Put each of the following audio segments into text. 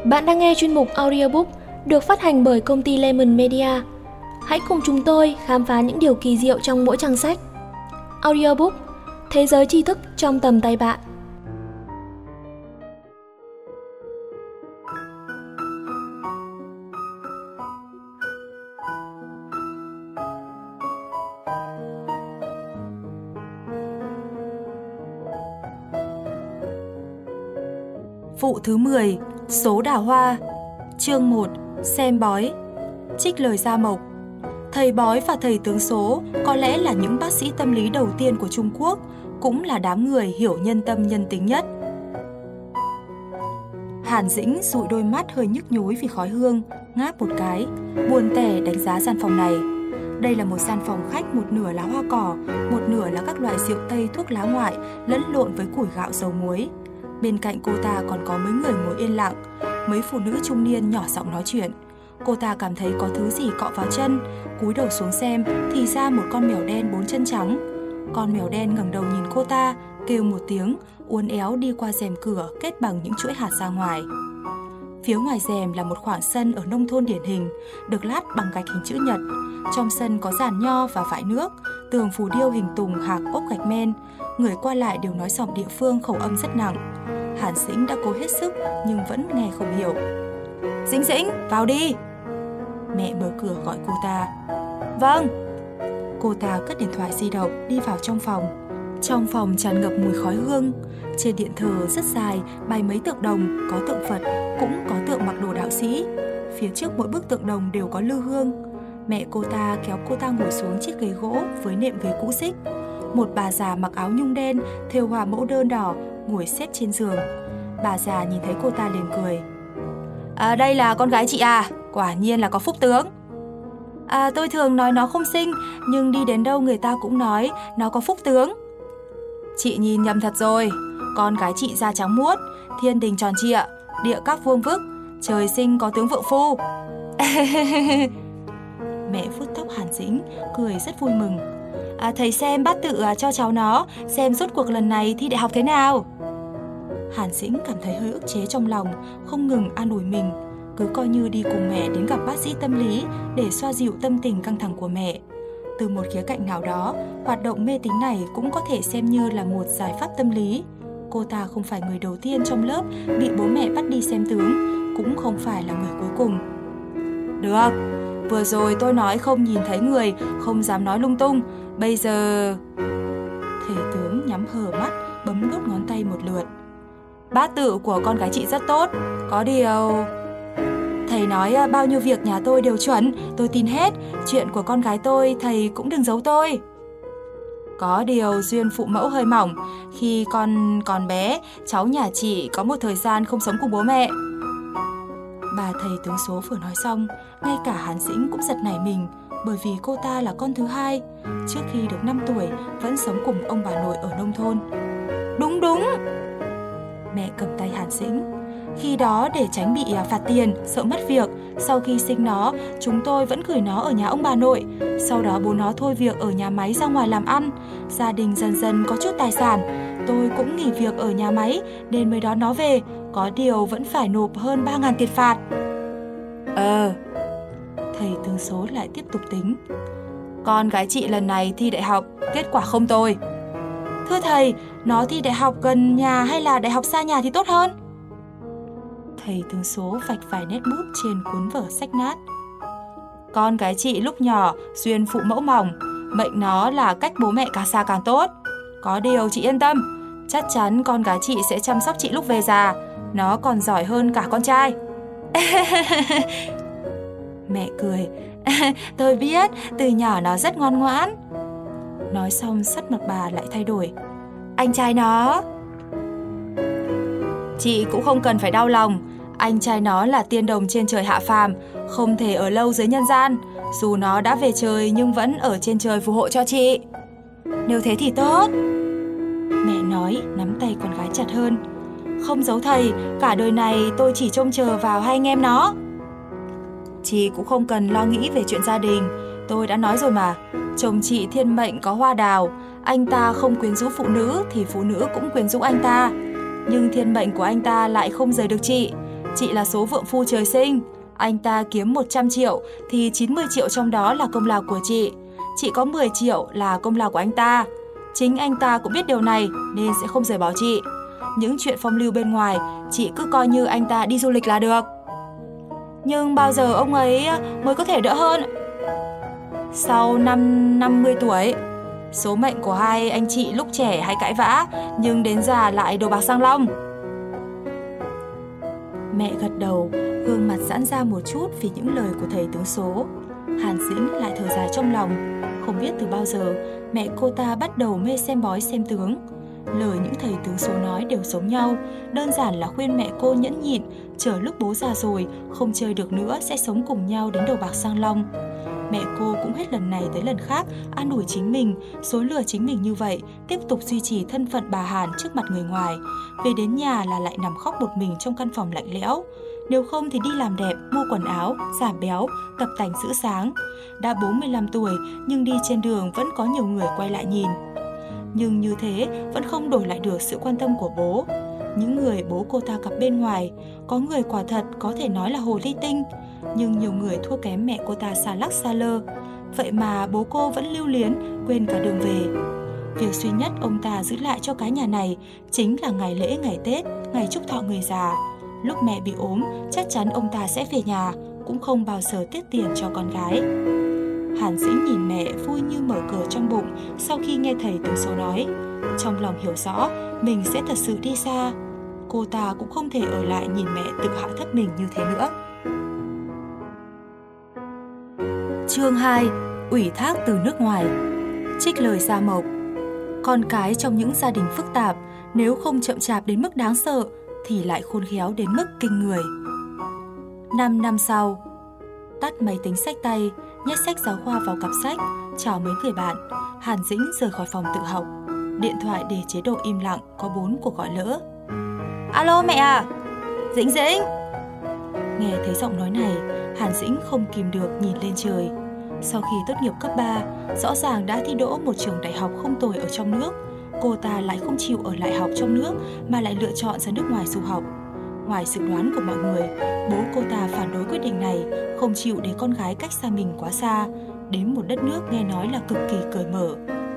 Bạn đang nghe chuyên mục audiobook được phát hành bởi công ty Lemon Media. Hãy cùng chúng tôi khám phá những điều kỳ diệu trong mỗi trang sách. Audiobook, thế giới tri thức trong tầm tay bạn. Vụ thứ 10, số đào hoa. Chương 1, xem bói. Trích lời Gia Mộc. Thầy bói và thầy tướng số có lẽ là những bác sĩ tâm lý đầu tiên của Trung Quốc, cũng là đám người hiểu nhân tâm nhân tính nhất. Hàn Dĩnh dụi đôi mắt hơi nhức nhối vì khói hương, ngáp một cái, buồn tẻ đánh giá gian phòng này. Đây là một gian phòng khách, một nửa là hoa cỏ, một nửa là các loại rượu tây, thuốc lá ngoại lẫn lộn với củi gạo dầu muối. Bên cạnh cô ta còn có mấy người ngồi yên lặng, mấy phụ nữ trung niên nhỏ giọng nói chuyện. Cô ta cảm thấy có thứ gì cọ vào chân, cúi đầu xuống xem thì ra một con mèo đen 4 chân trắng. Con mèo đen ngẩng đầu nhìn cô ta, kêu một tiếng, uốn éo đi qua rèm cửa kết bằng những chuỗi hạt ra ngoài. Phía ngoài rèm là một khoảng sân ở nông thôn điển hình, được lát bằng gạch hình chữ nhật. Trong sân có giàn nho và vại nước, tường phù điêu hình tùng hạc ốp gạch men. Người qua lại đều nói giọng địa phương, khẩu âm rất nặng. Hàn Dĩnh đã cố hết sức nhưng vẫn nghe không hiểu. Dĩnh Dĩnh, vào đi. Mẹ mở cửa gọi cô ta. Vâng. Cô ta cất điện thoại di động đi vào trong phòng. Trong phòng tràn ngập mùi khói hương. Trên điện thờ rất dài bày mấy tượng đồng, có tượng Phật, cũng có tượng mặc đồ đạo sĩ. Phía trước mỗi bức tượng đồng đều có lư hương. Mẹ cô ta kéo cô ta ngồi xuống chiếc ghế gỗ với nệm ghế cũ xích. Một bà già mặc áo nhung đen, thêu hoa mẫu đơn đỏ, ngồi xếp trên giường. Bà già nhìn thấy cô ta liền cười. Đây là con gái chị à, quả nhiên là có phúc tướng. Tôi thường nói nó không xinh, nhưng đi đến đâu người ta cũng nói nó có phúc tướng. Chị nhìn nhầm thật rồi, con gái chị da trắng muốt, thiên đình tròn trịa, địa các vuông vức, trời sinh có tướng vượng phu. Mẹ vuốt tóc Hàn Dĩnh, cười rất vui mừng. Thầy xem bát tự cho cháu nó, xem rốt cuộc lần này thi đại học thế nào. Hàn Dĩnh cảm thấy hơi ức chế trong lòng, không ngừng an ủi mình, cứ coi như đi cùng mẹ đến gặp bác sĩ tâm lý để xoa dịu tâm tình căng thẳng của mẹ. Từ một khía cạnh nào đó, hoạt động mê tín này cũng có thể xem như là một giải pháp tâm lý. Cô ta không phải người đầu tiên trong lớp bị bố mẹ bắt đi xem tướng, cũng không phải là người cuối cùng. Được, vừa rồi tôi nói không nhìn thấy người, không dám nói lung tung. Bây giờ... Thầy tướng nhắm hờ mắt, bấm đốt ngón tay một lượt. Bát tự của con gái chị rất tốt, có điều... Thầy nói bao nhiêu việc nhà tôi đều chuẩn, tôi tin hết. Chuyện của con gái tôi, thầy cũng đừng giấu tôi. Có điều duyên phụ mẫu hơi mỏng. Khi con còn bé, cháu nhà chị có một thời gian không sống cùng bố mẹ. Bà thầy tướng số vừa nói xong, ngay cả Hàn Dĩnh cũng giật nảy mình, bởi vì cô ta là con thứ hai. Trước khi được 5 tuổi, vẫn sống cùng ông bà nội ở nông thôn. Đúng đúng. Mẹ cầm tay Hàn Dĩnh. Khi đó để tránh bị phạt tiền, sợ mất việc, sau khi sinh nó, chúng tôi vẫn gửi nó ở nhà ông bà nội. Sau đó bố nó thôi việc ở nhà máy ra ngoài làm ăn. Gia đình dần dần có chút tài sản. Tôi cũng nghỉ việc ở nhà máy nên mới đón nó về. Có điều vẫn phải nộp hơn 3.000 tiền phạt. Thầy tướng số lại tiếp tục tính. Con gái chị lần này thi đại học, kết quả không tồi. Thưa thầy, nó thi đại học gần nhà hay là đại học xa nhà thì tốt hơn? Thầy tướng số vạch vài nét bút trên cuốn vở sách nát. Con gái chị lúc nhỏ duyên phụ mẫu mỏng, mệnh nó là cách bố mẹ càng xa càng tốt. Có điều chị yên tâm, chắc chắn con gái chị sẽ chăm sóc chị lúc về già. Nó còn giỏi hơn cả con trai. Mẹ cười. Tôi biết, từ nhỏ nó rất ngoan ngoãn. Nói xong sắc mặt bà lại thay đổi. Anh trai nó... Chị cũng không cần phải đau lòng. Anh trai nó là tiên đồng trên trời hạ phàm, không thể ở lâu dưới nhân gian. Dù nó đã về trời nhưng vẫn ở trên trời phù hộ cho chị. Nếu thế thì tốt. Mẹ nói, nắm tay con gái chặt hơn. Không giấu thầy, cả đời này tôi chỉ trông chờ vào hai anh em nó. Chị cũng không cần lo nghĩ về chuyện gia đình. Tôi đã nói rồi mà, chồng chị thiên mệnh có hoa đào. Anh ta không quyến rũ phụ nữ thì phụ nữ cũng quyến rũ anh ta. Nhưng thiên mệnh của anh ta lại không rời được chị. Chị là số vượng phu trời sinh. Anh ta kiếm 100 triệu thì 90 triệu trong đó là công lao của chị. Chị có 10 triệu là công lao của anh ta. Chính anh ta cũng biết điều này nên sẽ không rời bỏ chị. Những chuyện phong lưu bên ngoài, chị cứ coi như anh ta đi du lịch là được. Nhưng bao giờ ông ấy mới có thể đỡ hơn? Sau năm 50 tuổi. Số mệnh của hai anh chị lúc trẻ hay cãi vã, nhưng đến già lại đầu bạc sang long. Mẹ gật đầu, gương mặt giãn ra một chút vì những lời của thầy tướng số. Hàn Dĩnh lại thở dài trong lòng. Không biết từ bao giờ mẹ cô ta bắt đầu mê xem bói xem tướng. Lời những thầy tướng số nói đều giống nhau, đơn giản là khuyên mẹ cô nhẫn nhịn, chờ lúc bố già rồi, không chơi được nữa sẽ sống cùng nhau đến đầu bạc sang long. Mẹ cô cũng hết lần này tới lần khác an ủi chính mình, dối lừa chính mình như vậy, tiếp tục duy trì thân phận bà Hàn trước mặt người ngoài. Về đến nhà là lại nằm khóc một mình trong căn phòng lạnh lẽo. Nếu không thì đi làm đẹp, mua quần áo, giảm béo, tập tành giữ sáng. Đã 45 tuổi nhưng đi trên đường vẫn có nhiều người quay lại nhìn. Nhưng như thế vẫn không đổi lại được sự quan tâm của bố. Những người bố cô ta gặp bên ngoài, có người quả thật có thể nói là hồ ly tinh, nhưng nhiều người thua kém mẹ cô ta xa lắc xa lơ. Vậy mà bố cô vẫn lưu luyến, quên cả đường về. Việc duy nhất ông ta giữ lại cho cái nhà này chính là ngày lễ, ngày Tết, ngày chúc thọ người già. Lúc mẹ bị ốm, chắc chắn ông ta sẽ về nhà, cũng không bao giờ tiết tiền cho con gái. Hàn Dĩnh nhìn mẹ vui như mở cửa trong bụng sau khi nghe thầy tướng số nói. Trong lòng hiểu rõ mình sẽ thật sự đi xa. Cô ta cũng không thể ở lại nhìn mẹ tự hạ thấp mình như thế nữa. Chương 2. Ủy thác từ nước ngoài. Trích lời Gia Mộc. Con cái trong những gia đình phức tạp, nếu không chậm chạp đến mức đáng sợ thì lại khôn khéo đến mức kinh người. 5 năm sau, tắt máy tính xách tay, nhét sách giáo khoa vào cặp sách, chào mấy người bạn, Hàn Dĩnh rời khỏi phòng tự học. Điện thoại để chế độ im lặng, có 4 cuộc gọi lỡ. Alo mẹ à? Dĩnh Dĩnh. Nghe thấy giọng nói này, Hàn Dĩnh không kìm được nhìn lên trời. Sau khi tốt nghiệp cấp 3, rõ ràng đã thi đỗ một trường đại học không tồi ở trong nước. Cô ta lại không chịu ở lại học trong nước mà lại lựa chọn ra nước ngoài du học. Ngoài dự đoán của mọi người, bố cô ta phản đối quyết định này, không chịu để con gái cách xa mình quá xa, đến một đất nước nghe nói là cực kỳ cởi mở.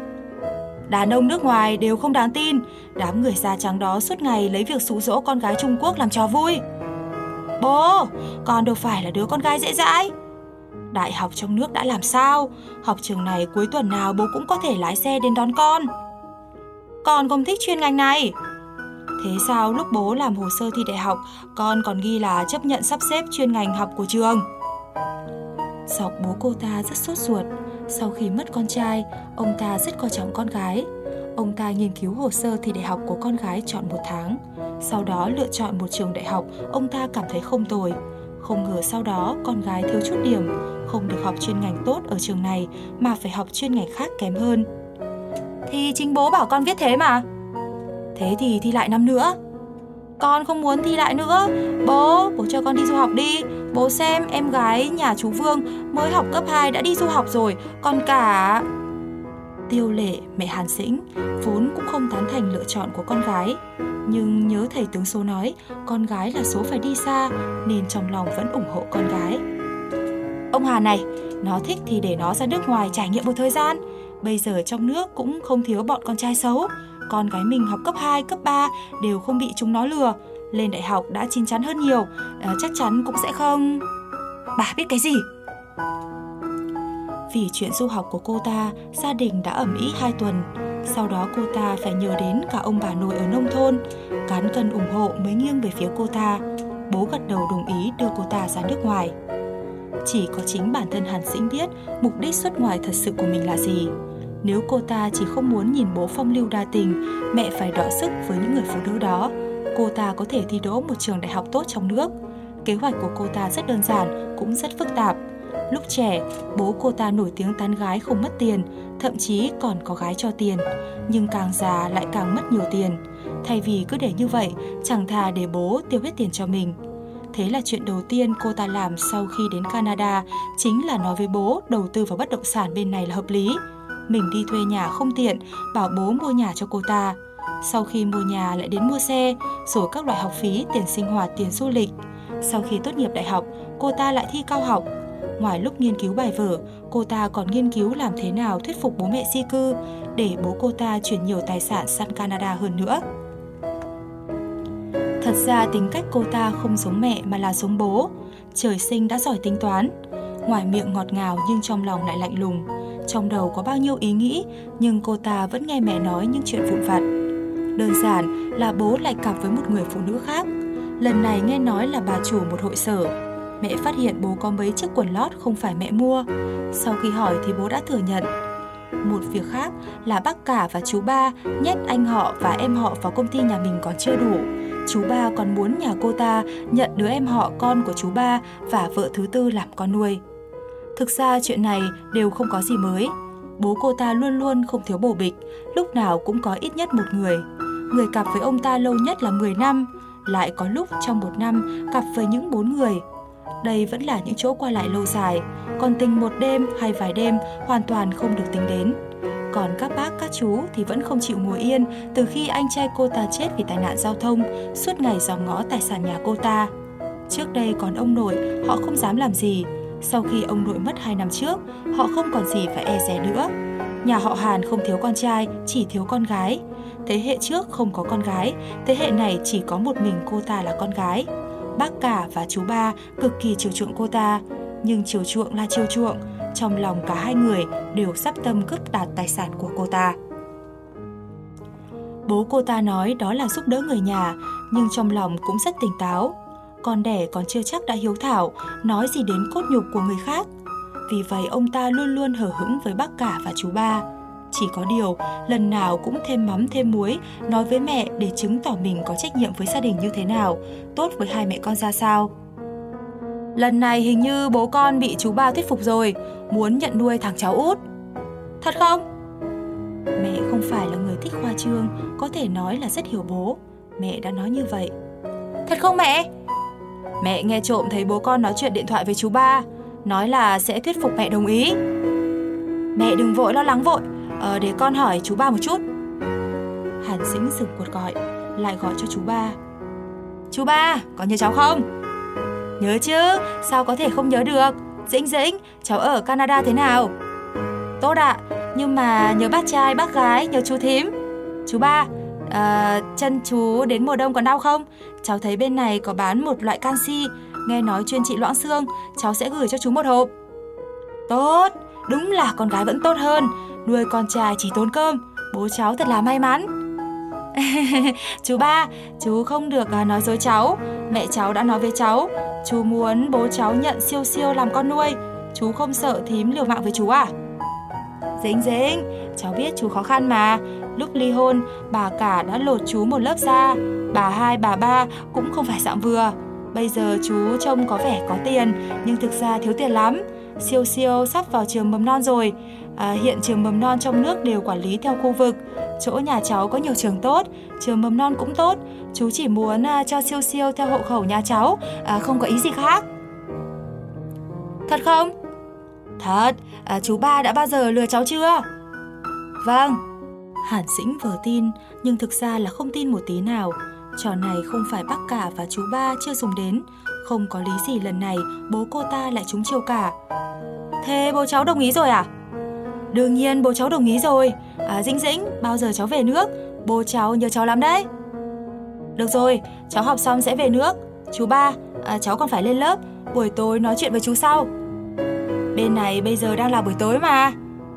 Đàn ông nước ngoài đều không đáng tin, đám người da trắng đó suốt ngày lấy việc dụ dỗ con gái Trung Quốc làm trò vui. Bố, con đâu phải là đứa con gái dễ dãi. Đại học trong nước đã làm sao, học trường này cuối tuần nào bố cũng có thể lái xe đến đón con. Con không thích chuyên ngành này. Thế sao lúc bố làm hồ sơ thi đại học, con còn ghi là chấp nhận sắp xếp chuyên ngành học của trường? Giọng bố cô ta rất sốt ruột. Sau khi mất con trai, ông ta rất coi trọng con gái. Ông ta nghiên cứu hồ sơ thi đại học của con gái trọn 1 tháng. Sau đó lựa chọn một trường đại học ông ta cảm thấy không tồi. Không ngờ sau đó con gái thiếu chút điểm, không được học chuyên ngành tốt ở trường này mà phải học chuyên ngành khác kém hơn. Thì chính bố bảo con viết thế mà. Thế thì thi lại năm nữa. Con không muốn thi lại nữa. Bố cho con đi du học đi. Bố xem em gái nhà chú Vương mới học cấp 2 đã đi du học rồi. Còn cả... Tiêu Lệ, mẹ Hàn Dĩnh, vốn cũng không tán thành lựa chọn của con gái. Nhưng nhớ thầy tướng số nói con gái là số phải đi xa, nên trong lòng vẫn ủng hộ con gái. Ông Hàn này, nó thích thì để nó ra nước ngoài trải nghiệm một thời gian. Bây giờ trong nước cũng không thiếu bọn con trai xấu. Con gái mình học cấp 2, cấp 3 đều không bị chúng nó lừa. Lên đại học đã chín chắn hơn nhiều, chắc chắn cũng sẽ không... Bà biết cái gì? Vì chuyện du học của cô ta, gia đình đã ầm ĩ 2 tuần. Sau đó cô ta phải nhờ đến cả ông bà nội ở nông thôn. Cán cân ủng hộ mới nghiêng về phía cô ta. Bố gật đầu đồng ý đưa cô ta ra nước ngoài. Chỉ có chính bản thân Hàn Dĩnh biết mục đích xuất ngoại thật sự của mình là gì. Nếu cô ta chỉ không muốn nhìn bố phong lưu đa tình, mẹ phải đọ sức với những người phụ nữ đó, cô ta có thể thi đỗ một trường đại học tốt trong nước. Kế hoạch của cô ta rất đơn giản, cũng rất phức tạp. Lúc trẻ, bố cô ta nổi tiếng tán gái không mất tiền, thậm chí còn có gái cho tiền. Nhưng càng già lại càng mất nhiều tiền. Thay vì cứ để như vậy, chẳng thà để bố tiêu hết tiền cho mình. Thế là chuyện đầu tiên cô ta làm sau khi đến Canada chính là nói với bố đầu tư vào bất động sản bên này là hợp lý. Mình đi thuê nhà không tiện, bảo bố mua nhà cho cô ta. Sau khi mua nhà lại đến mua xe, rồi các loại học phí, tiền sinh hoạt, tiền du lịch. Sau khi tốt nghiệp đại học, cô ta lại thi cao học. Ngoài lúc nghiên cứu bài vở, cô ta còn nghiên cứu làm thế nào thuyết phục bố mẹ di cư để bố cô ta chuyển nhiều tài sản sang Canada hơn nữa. Thật ra tính cách cô ta không giống mẹ mà là giống bố. Trời sinh đã giỏi tính toán. Ngoài miệng ngọt ngào nhưng trong lòng lại lạnh lùng. Trong đầu có bao nhiêu ý nghĩ nhưng cô ta vẫn nghe mẹ nói những chuyện vụn vặt. Đơn giản là bố lại cặp với một người phụ nữ khác. Lần này nghe nói là bà chủ một hội sở. Mẹ phát hiện bố có mấy chiếc quần lót không phải mẹ mua. Sau khi hỏi thì bố đã thừa nhận. Một việc khác là bác cả và chú ba nhét anh họ và em họ vào công ty nhà mình còn chưa đủ. Chú ba còn muốn nhà cô ta nhận đứa em họ con của chú ba và vợ thứ tư làm con nuôi. Thực ra chuyện này đều không có gì mới. Bố cô ta luôn luôn không thiếu bổ bịch, lúc nào cũng có ít nhất một người. Người cặp với ông ta lâu nhất là 10 năm, lại có lúc trong một năm cặp với những 4 người. Đây vẫn là những chỗ qua lại lâu dài, còn tình một đêm hay vài đêm hoàn toàn không được tính đến. Còn các bác, các chú thì vẫn không chịu ngồi yên từ khi anh trai cô ta chết vì tai nạn giao thông, suốt ngày dòm ngó tài sản nhà cô ta. Trước đây còn ông nội, họ không dám làm gì. Sau khi ông nội mất 2 năm trước, họ không còn gì phải e dè nữa. Nhà họ Hàn không thiếu con trai, chỉ thiếu con gái. Thế hệ trước không có con gái, thế hệ này chỉ có một mình cô ta là con gái. Bác cả và chú ba cực kỳ chiều chuộng cô ta, nhưng chiều chuộng là chiều chuộng, trong lòng cả hai người đều sắp tâm cướp đoạt tài sản của cô ta. Bố cô ta nói đó là giúp đỡ người nhà, nhưng trong lòng cũng rất tỉnh táo. Con đẻ còn chưa chắc đã hiếu thảo, nói gì đến cốt nhục của người khác. Vì vậy ông ta luôn luôn hờ hững với bác cả và chú ba. Chỉ có điều, lần nào cũng thêm mắm thêm muối, nói với mẹ để chứng tỏ mình có trách nhiệm với gia đình như thế nào, tốt với hai mẹ con ra sao. Lần này hình như bố con bị chú ba thuyết phục rồi, muốn nhận nuôi thằng cháu út. Thật không? Mẹ không phải là người thích khoa trương, có thể nói là rất hiểu bố. Mẹ đã nói như vậy. Thật không mẹ? Mẹ nghe trộm thấy bố con nói chuyện điện thoại với chú ba, nói là sẽ thuyết phục mẹ đồng ý. Mẹ đừng vội lo lắng vội, để con hỏi chú ba một chút. Hàn Dĩnh dừng cuộc gọi, lại gọi cho chú ba. Chú ba, có nhớ cháu không? Nhớ chứ, sao có thể không nhớ được. Dĩnh, cháu ở Canada thế nào? Tốt ạ, nhưng mà nhớ bác trai, bác gái, nhớ chú thím. Chú ba, chân chú đến mùa đông còn đau không? Cháu thấy bên này có bán một loại canxi, nghe nói chuyên trị loãng xương, cháu sẽ gửi cho chú một hộp. Tốt, đúng là con gái vẫn tốt hơn, nuôi con trai chỉ tốn cơm, bố cháu thật là may mắn. Chú ba, chú không được nói dối cháu, mẹ cháu đã nói với cháu, chú muốn bố cháu nhận siêu làm con nuôi, chú không sợ thím liều mạng với chú à? Dĩnh, cháu biết chú khó khăn mà, lúc ly hôn, bà cả đã lột chú một lớp da, bà hai, bà ba cũng không phải dạng vừa. Bây giờ chú trông có vẻ có tiền, nhưng thực ra thiếu tiền lắm. Siêu sắp vào trường mầm non rồi. Hiện trường mầm non trong nước đều quản lý theo khu vực. Chỗ nhà cháu có nhiều trường tốt, trường mầm non cũng tốt. Chú chỉ muốn cho siêu theo hộ khẩu nhà cháu, không có ý gì khác. Thật không? Thật, chú ba đã bao giờ lừa cháu chưa? Vâng. Hàn Dĩnh vờ tin, nhưng thực ra là không tin một tí nào. Trò này không phải bác cả và chú ba chưa dùng đến. Không có lý gì lần này bố cô ta lại trúng chiêu cả. Thế bố cháu đồng ý rồi à? Đương nhiên bố cháu đồng ý rồi. Dĩnh, bao giờ cháu về nước? Bố cháu nhớ cháu lắm đấy. Được rồi, cháu học xong sẽ về nước. Chú ba, cháu còn phải lên lớp, buổi tối nói chuyện với chú sau. Bên này bây giờ đang là buổi tối mà.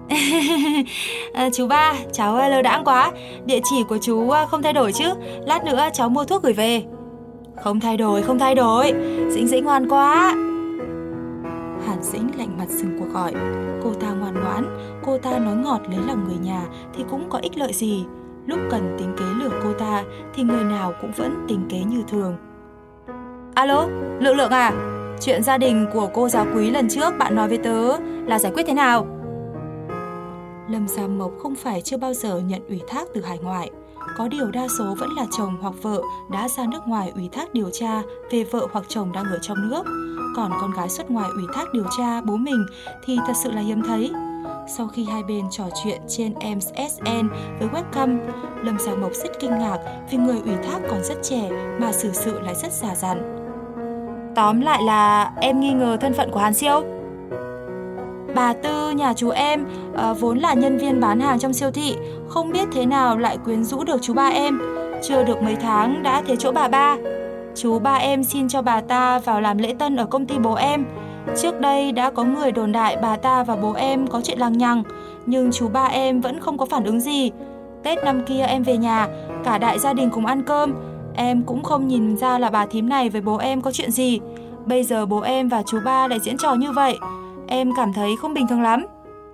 Chú ba, cháu lơ đãng quá. Địa chỉ của chú không thay đổi chứ? Lát nữa cháu mua thuốc gửi về. Không thay đổi. Dĩnh ngoan quá. Hàn Dĩnh lạnh mặt dừng cuộc gọi. Cô ta ngoan ngoãn, cô ta nói ngọt lấy lòng người nhà thì cũng có ích lợi gì. Lúc cần tính kế lừa cô ta thì người nào cũng vẫn tính kế như thường. Alo, Lượng à? Chuyện gia đình của cô giáo Quý lần trước bạn nói với tớ là giải quyết thế nào? Lâm Gia Mộc không phải chưa bao giờ nhận ủy thác từ hải ngoại. Có điều đa số vẫn là chồng hoặc vợ đã ra nước ngoài ủy thác điều tra về vợ hoặc chồng đang ở trong nước. Còn con gái xuất ngoại ủy thác điều tra bố mình thì thật sự là hiếm thấy. Sau khi hai bên trò chuyện trên MSN với webcam, Lâm Gia Mộc rất kinh ngạc vì người ủy thác còn rất trẻ mà xử sự lại rất già dặn. Tóm lại là em nghi ngờ thân phận của Hàn Siêu. Bà Tư nhà chú em vốn là nhân viên bán hàng trong siêu thị, không biết thế nào lại quyến rũ được chú ba em. Chưa được mấy tháng đã thế chỗ bà ba. Chú ba em xin cho bà ta vào làm lễ tân ở công ty bố em. Trước đây đã có người đồn đại bà ta và bố em có chuyện lằng nhằng, nhưng chú ba em vẫn không có phản ứng gì. Tết năm kia em về nhà, cả đại gia đình cùng ăn cơm. Em cũng không nhìn ra là bà thím này với bố em có chuyện gì. Bây giờ bố em và chú ba lại diễn trò như vậy. Em cảm thấy không bình thường lắm.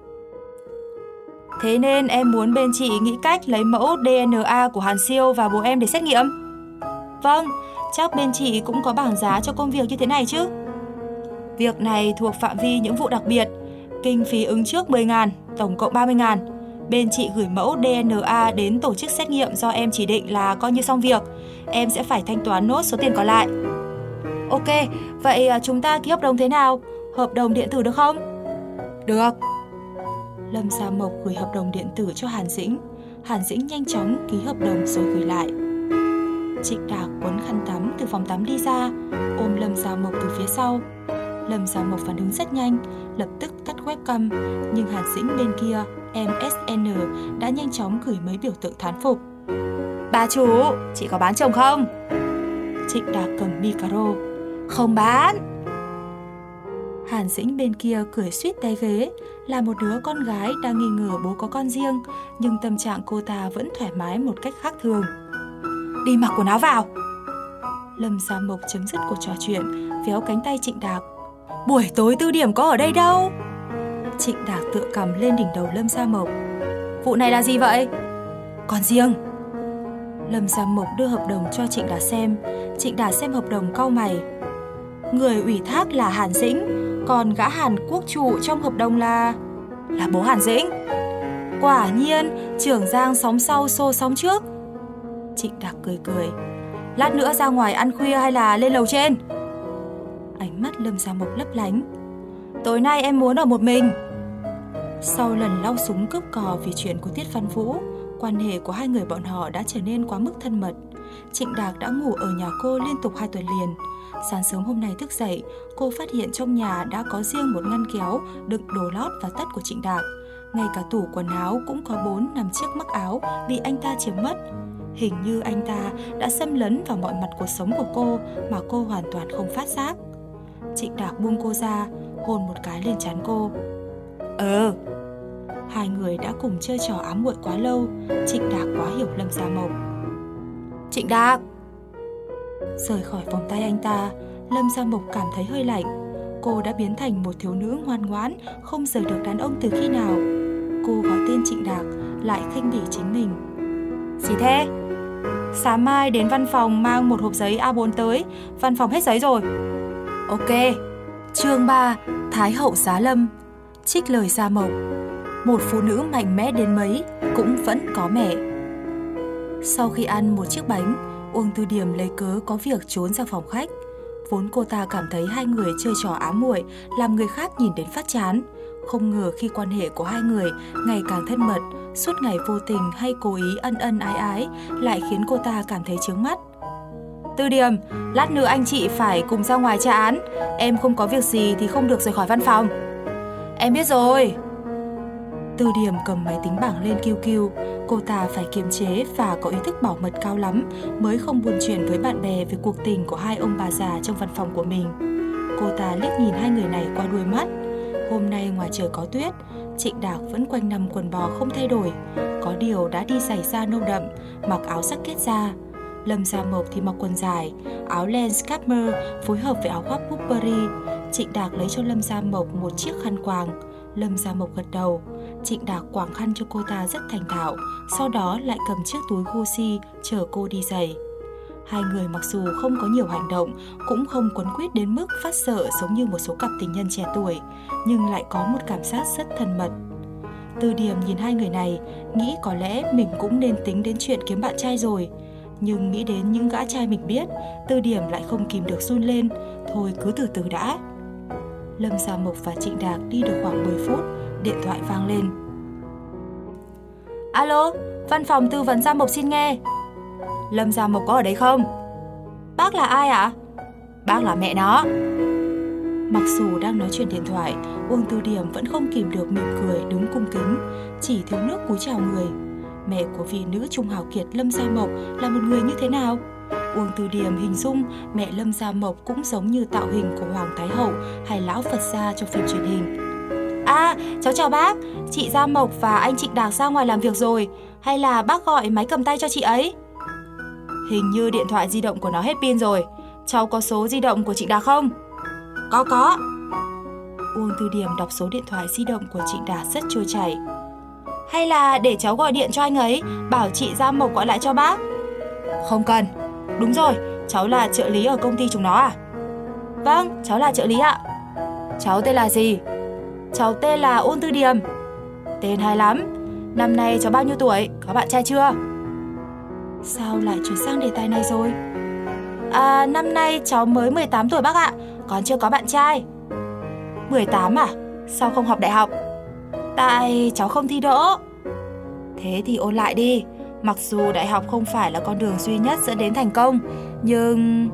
Thế nên em muốn bên chị nghĩ cách lấy mẫu DNA của Hàn Siêu và bố em để xét nghiệm. Vâng, chắc bên chị cũng có bảng giá cho công việc như thế này chứ. Việc này thuộc phạm vi những vụ đặc biệt. Kinh phí ứng trước 10.000, tổng cộng 30.000. Bên chị gửi mẫu DNA đến tổ chức xét nghiệm do em chỉ định là coi như xong việc. Em sẽ phải thanh toán nốt số tiền còn lại. Ok, vậy chúng ta ký hợp đồng thế nào? Hợp đồng điện tử được không? Được. Lâm Gia Mộc gửi hợp đồng điện tử cho Hàn Dĩnh. Hàn Dĩnh nhanh chóng ký hợp đồng rồi gửi lại. Trịnh Đạc quấn khăn tắm từ phòng tắm đi ra, ôm Lâm Gia Mộc từ phía sau. Lâm Gia Mộc phản ứng rất nhanh, lập tức tắt webcam, nhưng Hàn Dĩnh bên kia, MSN đã nhanh chóng gửi mấy biểu tượng thán phục. Bà chủ, chị có bán chồng không? Trịnh Đạc cầm micro. Không bán. Hàn Dĩnh bên kia cười suýt té ghế, là một đứa con gái đang nghi ngờ bố có con riêng, nhưng tâm trạng cô ta vẫn thoải mái một cách khác thường. Đi mặc quần áo vào. Lâm Gia Mộc chấm dứt cuộc trò chuyện, véo cánh tay Trịnh Đạc. Buổi tối Tư Điểm có ở đây đâu. Trịnh Đạc tựa cằm lên đỉnh đầu Lâm Gia Mộc. Vụ này là gì vậy? Con riêng. Lâm Gia Mộc đưa hợp đồng cho Trịnh Đạc xem. Trịnh Đạc xem hợp đồng cau mày. Người ủy thác là Hàn Dĩnh, còn gã Hàn Quốc chủ trong hợp đồng là bố Hàn Dĩnh. Quả nhiên, trưởng Giang sóng sau xô sóng trước. Trịnh Đạc cười cười. Lát nữa ra ngoài ăn khuya hay là lên lầu trên? Ánh mắt Lâm Gia Mộc lấp lánh. Tối nay em muốn ở một mình. Sau lần lau súng cướp cò vì chuyện của Tiết Văn Vũ, quan hệ của hai người bọn họ đã trở nên quá mức thân mật. Trịnh Đạc đã ngủ ở nhà cô liên tục 2 tuần liền. Sáng sớm hôm nay thức dậy, cô phát hiện trong nhà đã có riêng một ngăn kéo đựng đồ lót và tất của Trịnh Đạc. Ngay cả tủ quần áo cũng có 4-5 chiếc mắc áo bị anh ta chiếm mất. Hình như anh ta đã xâm lấn vào mọi mặt cuộc sống của cô mà cô hoàn toàn không phát giác. Trịnh Đạc buông cô ra, hôn một cái lên trán cô. Hai người đã cùng chơi trò ám muội quá lâu. Trịnh Đạc quá hiểu Lâm Gia Mộc. Trịnh Đạc! Rời khỏi vòng tay anh ta, Lâm Gia Mộc cảm thấy hơi lạnh. Cô đã biến thành một thiếu nữ ngoan ngoãn, không rời được đàn ông từ khi nào. Cô gọi tên Trịnh Đạc, lại khinh bỉ chính mình. Gì thế? Sáng mai đến văn phòng mang một hộp giấy A4 tới. Văn phòng hết giấy rồi. Ok. Chương 3. Thái hậu giá lâm. Trích lời Gia Mộc. Một phụ nữ mạnh mẽ đến mấy cũng vẫn có mẹ. Sau khi ăn một chiếc bánh, Uông Tư Điểm lấy cớ có việc trốn ra phòng khách. Vốn cô ta cảm thấy hai người chơi trò ám muội làm người khác nhìn đến phát chán. Không ngờ khi quan hệ của hai người ngày càng thân mật, suốt ngày vô tình hay cố ý ân ân ái ái lại khiến cô ta cảm thấy chướng mắt. Tư Điểm, lát nữa anh chị phải cùng ra ngoài tra án. Em không có việc gì thì không được rời khỏi văn phòng. Em biết rồi. Tư Điểm cầm máy tính bảng lên kêu kêu. Cô ta phải kiềm chế và có ý thức bảo mật cao lắm mới không buôn chuyện với bạn bè về cuộc tình của hai ông bà già trong văn phòng của mình. Cô ta liếc nhìn hai người này qua đuôi mắt. Hôm nay ngoài trời có tuyết, Trịnh Đạc vẫn quanh năm quần bò không thay đổi. Có điều đã đi giày da nâu đậm, mặc áo sắc kết da. Lâm Gia Mộc thì mặc quần dài, áo len scamper phối hợp với áo khoác Burberry. Trịnh Đạc lấy cho Lâm Gia Mộc một chiếc khăn quàng. Lâm Gia Mộc gật đầu. Trịnh Đạc quàng khăn cho cô ta rất thành thạo, sau đó lại cầm chiếc túi Gucci chở cô đi giày. Hai người mặc dù không có nhiều hành động, cũng không quấn quýt đến mức phát sợ giống như một số cặp tình nhân trẻ tuổi, nhưng lại có một cảm giác rất thân mật. Tư Điểm nhìn hai người này, nghĩ có lẽ mình cũng nên tính đến chuyện kiếm bạn trai rồi. Nhưng nghĩ đến những gã trai mình biết, Tư Điểm lại không kìm được run lên. Thôi cứ từ từ đã. Lâm Gia Mộc và Trịnh Đạc đi được khoảng 10 phút, điện thoại vang lên. Alo, văn phòng tư vấn Gia Mộc xin nghe. Lâm Gia Mộc có ở đấy không? Bác là ai ạ? Bác là mẹ nó. Mặc dù đang nói chuyện điện thoại, Uông Tư Điểm vẫn không kìm được mỉm cười đứng cung kính, chỉ thiếu nước cúi chào người. Mẹ của vị nữ trung hào kiệt Lâm Gia Mộc là một người như thế nào? Uông Tư Điểm hình dung mẹ Lâm Gia Mộc cũng giống như tạo hình của Hoàng Thái Hậu hay Lão Phật Gia trong phim truyền hình. Cháu chào bác, chị Gia Mộc và anh Trịnh Đạc ra ngoài làm việc rồi, hay là bác gọi máy cầm tay cho chị ấy? Hình như điện thoại di động của nó hết pin rồi, cháu có số di động của Trịnh Đạc không? Có. Uông Tư Điểm đọc số điện thoại di động của Trịnh Đạc rất trôi chảy. Hay là để cháu gọi điện cho anh ấy, bảo chị Gia Mộc gọi lại cho bác? Không cần. Đúng rồi, cháu là trợ lý ở công ty chúng nó à? Vâng, cháu là trợ lý ạ. Cháu tên là gì? Cháu tên là Uông Tư Điểm. Tên hay lắm. Năm nay cháu bao nhiêu tuổi? Có bạn trai chưa? Sao lại chuyển sang đề tài này rồi? Năm nay cháu mới 18 tuổi bác ạ, còn chưa có bạn trai. 18 à? Sao không học đại học? Tại cháu không thi đỗ. Thế thì ôn lại đi. Mặc dù đại học không phải là con đường duy nhất dẫn đến thành công, nhưng...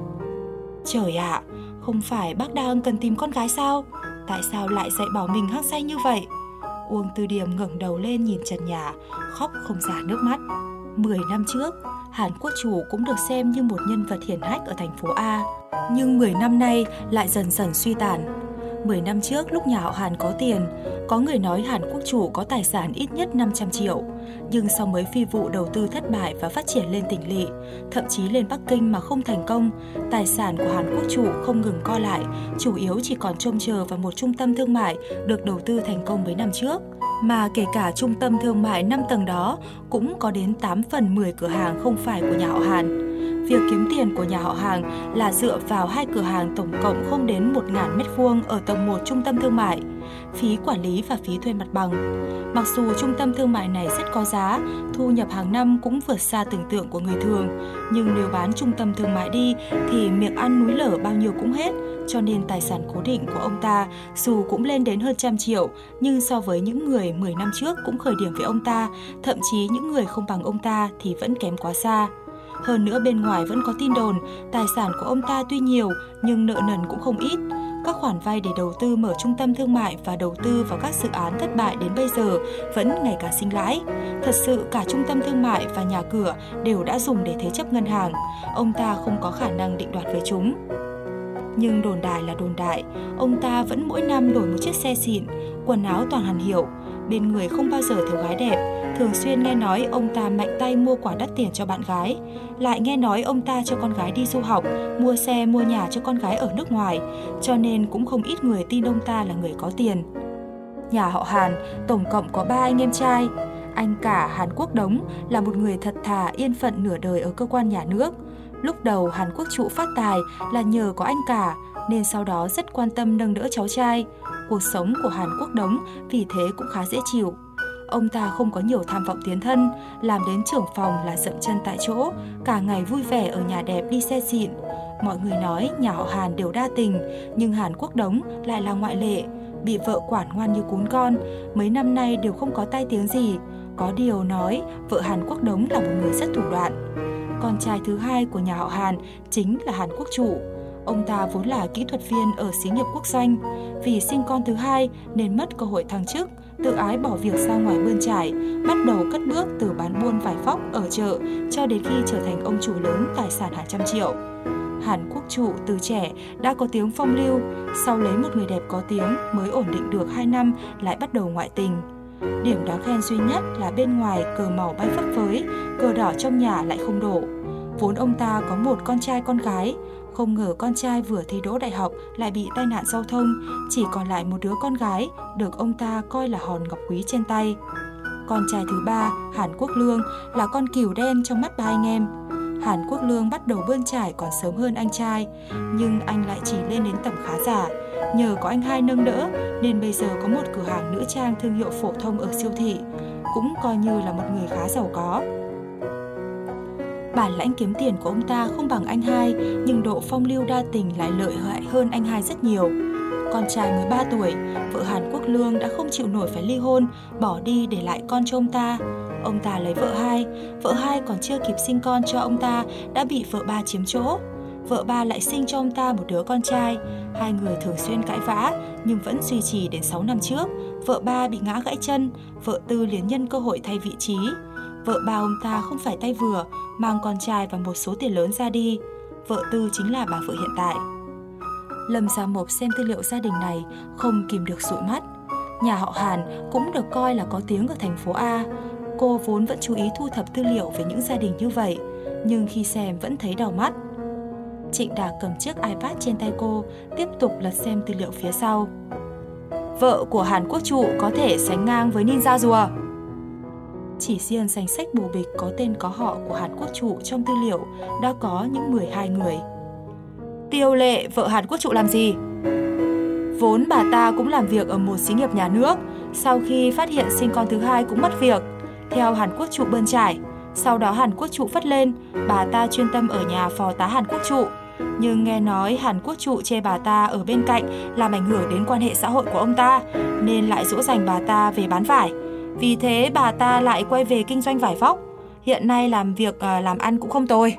Trời ạ, không phải bác đang cần tìm con gái sao? Tại sao lại dạy bảo mình hăng say như vậy? Uông Tư Điểm ngẩng đầu lên nhìn trần nhà, khóc không ra nước mắt. 10 năm trước, Hàn Quốc Chủ cũng được xem như một nhân vật hiển hách ở thành phố A. Nhưng 10 năm nay lại dần dần suy tàn. 10 năm trước lúc nhà họ Hàn có tiền, có người nói Hàn Quốc Chủ có tài sản ít nhất 500 triệu. Nhưng sau mấy phi vụ đầu tư thất bại và phát triển lên tỉnh lỵ, thậm chí lên Bắc Kinh mà không thành công, tài sản của Hàn Quốc Chủ không ngừng co lại, chủ yếu chỉ còn trông chờ vào một trung tâm thương mại được đầu tư thành công mấy năm trước. Mà kể cả trung tâm thương mại 5 tầng đó cũng có đến 8 phần 10 cửa hàng không phải của nhà họ Hàn. Việc kiếm tiền của nhà họ Hàn là dựa vào 2 cửa hàng tổng cộng không đến 1.000 m² ở tầng 1 trung tâm thương mại, phí quản lý và phí thuê mặt bằng. Mặc dù trung tâm thương mại này rất có giá, thu nhập hàng năm cũng vượt xa tưởng tượng của người thường, nhưng nếu bán trung tâm thương mại đi thì miệng ăn núi lở bao nhiêu cũng hết, cho nên tài sản cố định của ông ta dù cũng lên đến hơn 100 triệu, nhưng so với những người 10 năm trước cũng khởi điểm với ông ta, thậm chí những người không bằng ông ta thì vẫn kém quá xa. Hơn nữa bên ngoài vẫn có tin đồn, tài sản của ông ta tuy nhiều nhưng nợ nần cũng không ít. Các khoản vay để đầu tư mở trung tâm thương mại và đầu tư vào các dự án thất bại đến bây giờ vẫn ngày càng sinh lãi. Thật sự cả trung tâm thương mại và nhà cửa đều đã dùng để thế chấp ngân hàng. Ông ta không có khả năng định đoạt với chúng. Nhưng đồn đại là đồn đại, ông ta vẫn mỗi năm đổi một chiếc xe xịn, quần áo toàn hàng hiệu, bên người không bao giờ thiếu gái đẹp. Thường xuyên nghe nói ông ta mạnh tay mua quà đắt tiền cho bạn gái, lại nghe nói ông ta cho con gái đi du học, mua xe mua nhà cho con gái ở nước ngoài, cho nên cũng không ít người tin ông ta là người có tiền. Nhà họ Hàn tổng cộng có 3 anh em trai. Anh cả Hàn Quốc Đống là một người thật thà yên phận nửa đời ở cơ quan nhà nước. Lúc đầu Hàn Quốc Trụ phát tài là nhờ có anh cả, nên sau đó rất quan tâm nâng đỡ cháu trai. Cuộc sống của Hàn Quốc Đống vì thế cũng khá dễ chịu. Ông ta không có nhiều tham vọng tiến thân, làm đến trưởng phòng là dậm chân tại chỗ, cả ngày vui vẻ ở nhà đẹp đi xe xịn. Mọi người nói nhà họ Hàn đều đa tình, nhưng Hàn Quốc Đống lại là ngoại lệ, bị vợ quản ngoan như cún con, mấy năm nay đều không có tai tiếng gì. Có điều nói vợ Hàn Quốc Đống là một người rất thủ đoạn. Con trai thứ hai của nhà họ Hàn chính là Hàn Quốc Trụ. Ông ta vốn là kỹ thuật viên ở xí nghiệp quốc doanh. Vì sinh con thứ hai nên mất cơ hội thăng chức, tự ái bỏ việc ra ngoài bươn trải, bắt đầu cất bước từ bán buôn vải vóc ở chợ cho đến khi trở thành ông chủ lớn tài sản hàng trăm triệu. Hàn Quốc Trụ từ trẻ đã có tiếng phong lưu, sau lấy một người đẹp có tiếng mới ổn định được 2 năm lại bắt đầu ngoại tình. Điểm đáng khen duy nhất là bên ngoài cờ màu bay phấp phới, cờ đỏ trong nhà lại không đổ. Vốn ông ta có một con trai con gái, không ngờ con trai vừa thi đỗ đại học lại bị tai nạn giao thông, chỉ còn lại một đứa con gái được ông ta coi là hòn ngọc quý trên tay. Con trai thứ ba, Hàn Quốc Lương, là con cừu đen trong mắt ba anh em. Hàn Quốc Lương bắt đầu bươn trải còn sớm hơn anh trai, nhưng anh lại chỉ lên đến tầm khá giả. Nhờ có anh hai nâng đỡ nên bây giờ có một cửa hàng nữ trang thương hiệu phổ thông ở siêu thị, cũng coi như là một người khá giàu có. Bản lãnh kiếm tiền của ông ta không bằng anh hai, nhưng độ phong lưu đa tình lại lợi hại hơn anh hai rất nhiều. Con trai mới 3 tuổi, vợ Hàn Quốc Lương đã không chịu nổi phải ly hôn, bỏ đi để lại con cho ông ta. Ông ta lấy vợ hai còn chưa kịp sinh con cho ông ta đã bị vợ ba chiếm chỗ. Vợ ba lại sinh cho ông ta một đứa con trai. Hai người thường xuyên cãi vã nhưng vẫn duy trì đến 6 năm trước. Vợ ba bị ngã gãy chân, vợ Tư liền nhân cơ hội thay vị trí. Vợ ba ông ta không phải tay vừa, mang con trai và một số tiền lớn ra đi. Vợ Tư chính là bà vợ hiện tại. Lâm Gia Mộc xem tư liệu gia đình này không kìm được dụi mắt. Nhà họ Hàn cũng được coi là có tiếng ở thành phố A. Cô vốn vẫn chú ý thu thập tư liệu về những gia đình như vậy, nhưng khi xem vẫn thấy đau mắt. Trịnh Đạc cầm chiếc iPad trên tay cô, tiếp tục lật xem tư liệu phía sau. Vợ của Hàn Quốc Trụ có thể sánh ngang với ninja rùa. Chỉ riêng danh sách bù bịch có tên có họ của Hàn Quốc Trụ trong tư liệu đã có những 12 người. Tiêu Lệ, vợ Hàn Quốc Trụ làm gì? Vốn bà ta cũng làm việc ở một xí nghiệp nhà nước, sau khi phát hiện sinh con thứ hai cũng mất việc. Theo Hàn Quốc Trụ bươn trải, sau đó Hàn Quốc Trụ phất lên, bà ta chuyên tâm ở nhà phò tá Hàn Quốc Trụ. Nhưng nghe nói Hàn Quốc Trụ chê bà ta ở bên cạnh làm ảnh hưởng đến quan hệ xã hội của ông ta, nên lại dỗ dành bà ta về bán vải. Vì thế bà ta lại quay về kinh doanh vải vóc. Hiện nay làm việc làm ăn cũng không tồi.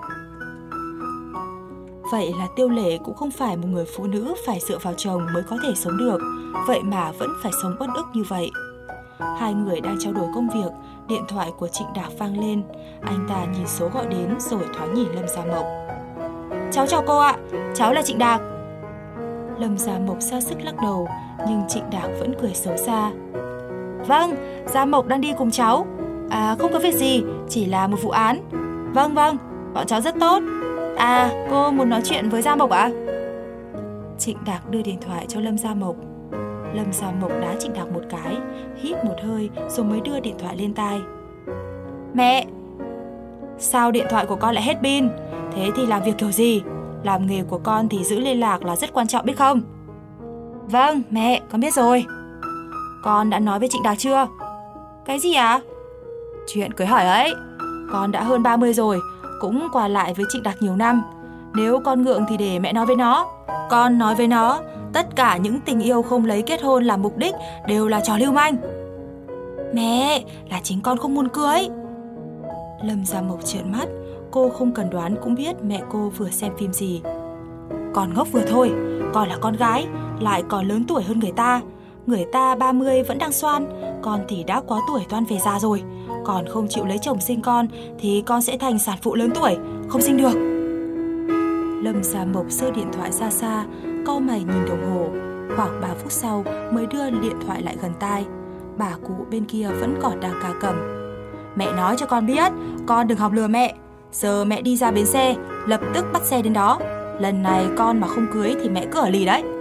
Vậy là Tiêu Lệ cũng không phải một người phụ nữ phải dựa vào chồng mới có thể sống được, vậy mà vẫn phải sống uất ức như vậy. Hai người đang trao đổi công việc, điện thoại của Trịnh Đạc vang lên. Anh ta nhìn số gọi đến rồi thoáng nhìn Lâm Gia Mộc. Cháu chào cô ạ, cháu là Trịnh Đạc. Lâm Gia Mộc ra sức lắc đầu, nhưng Trịnh Đạc vẫn cười xấu xa. Vâng, Gia Mộc đang đi cùng cháu. À, không có việc gì, chỉ là một vụ án. Vâng, bọn cháu rất tốt. À, cô muốn nói chuyện với Gia Mộc ạ? Trịnh Đạc đưa điện thoại cho Lâm Gia Mộc. Lâm Gia Mộc đá Trịnh Đạc một cái, hít một hơi rồi mới đưa điện thoại lên tai. Mẹ! Sao điện thoại của con lại hết pin? Thế thì làm việc kiểu gì? Làm nghề của con thì giữ liên lạc là rất quan trọng biết không? Vâng, mẹ, con biết rồi. Con đã nói với Trịnh Đạc chưa? Cái gì ạ? Chuyện cưới hỏi ấy. Con đã hơn 30 rồi, cũng qua lại với Trịnh Đạc nhiều năm. Nếu con ngượng thì để mẹ nói với nó. Con nói với nó, tất cả những tình yêu không lấy kết hôn làm mục đích đều là trò lưu manh. Mẹ, là chính con không muốn cưới. Lâm Gia Mộc trợn mắt, cô không cần đoán cũng biết mẹ cô vừa xem phim gì. Con ngốc vừa thôi, con là con gái, lại còn lớn tuổi hơn người ta. Người ta 30 vẫn đang xoan, con thì đã quá tuổi toan về già rồi. Còn không chịu lấy chồng sinh con thì con sẽ thành sản phụ lớn tuổi, không sinh được. Lâm Gia Mộc giơ điện thoại ra xa, cau mày nhìn đồng hồ. Khoảng 3 phút sau mới đưa điện thoại lại gần tai. Bà cụ bên kia vẫn còn đang ca cẩm. Mẹ nói cho con biết, con đừng học lừa mẹ. Giờ mẹ đi ra bến xe, lập tức bắt xe đến đó. Lần này con mà không cưới thì mẹ cứ ở lì đấy.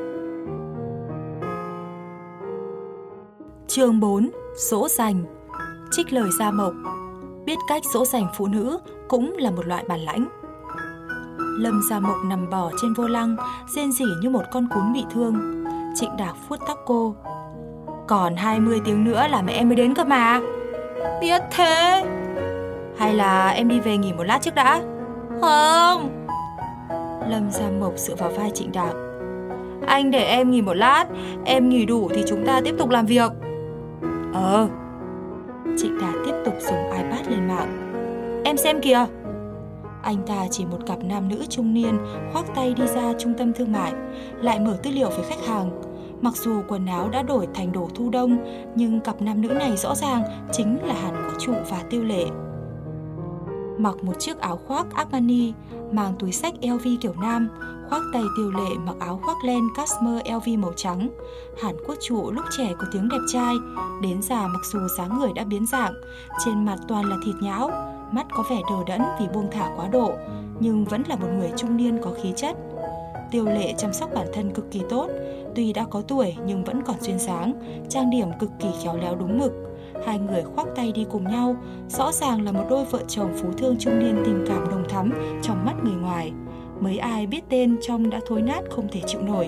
Chương 4. Dỗ dành. Trích lời Gia Mộc. Biết cách dỗ dành phụ nữ cũng là một loại bản lãnh. Lâm Gia Mộc nằm bò trên vô lăng, rên rỉ như một con cún bị thương. Trịnh Đạc vuốt tóc cô. Còn 20 tiếng nữa là mẹ em mới đến cơ mà. Biết thế. Hay là em đi về nghỉ một lát trước đã? Không. Lâm Gia Mộc dựa vào vai Trịnh Đạc. Anh để em nghỉ một lát, em nghỉ đủ thì chúng ta tiếp tục làm việc. Trịnh Đạc tiếp tục dùng iPad lên mạng. Em xem kìa. Anh ta chỉ một cặp nam nữ trung niên khoác tay đi ra trung tâm thương mại, lại mở tư liệu với khách hàng. Mặc dù quần áo đã đổi thành đồ thu đông, nhưng cặp nam nữ này rõ ràng chính là Hàn Quốc Trụ và Tiêu Lệ. Mặc một chiếc áo khoác Armani, mang túi xách LV kiểu nam, khoác tay Tiêu Lệ mặc áo khoác len cashmere LV màu trắng. Hàn Quốc Trụ lúc trẻ có tiếng đẹp trai, đến già mặc dù dáng người đã biến dạng, trên mặt toàn là thịt nhão, mắt có vẻ đờ đẫn vì buông thả quá độ, nhưng vẫn là một người trung niên có khí chất. Tiêu Lệ chăm sóc bản thân cực kỳ tốt, tuy đã có tuổi nhưng vẫn còn duyên dáng, trang điểm cực kỳ khéo léo đúng mực. Hai người khoác tay đi cùng nhau, rõ ràng là một đôi vợ chồng phú thương trung niên tình cảm nồng thắm trong mắt người ngoài. Mấy ai biết tên trông đã thối nát không thể chịu nổi.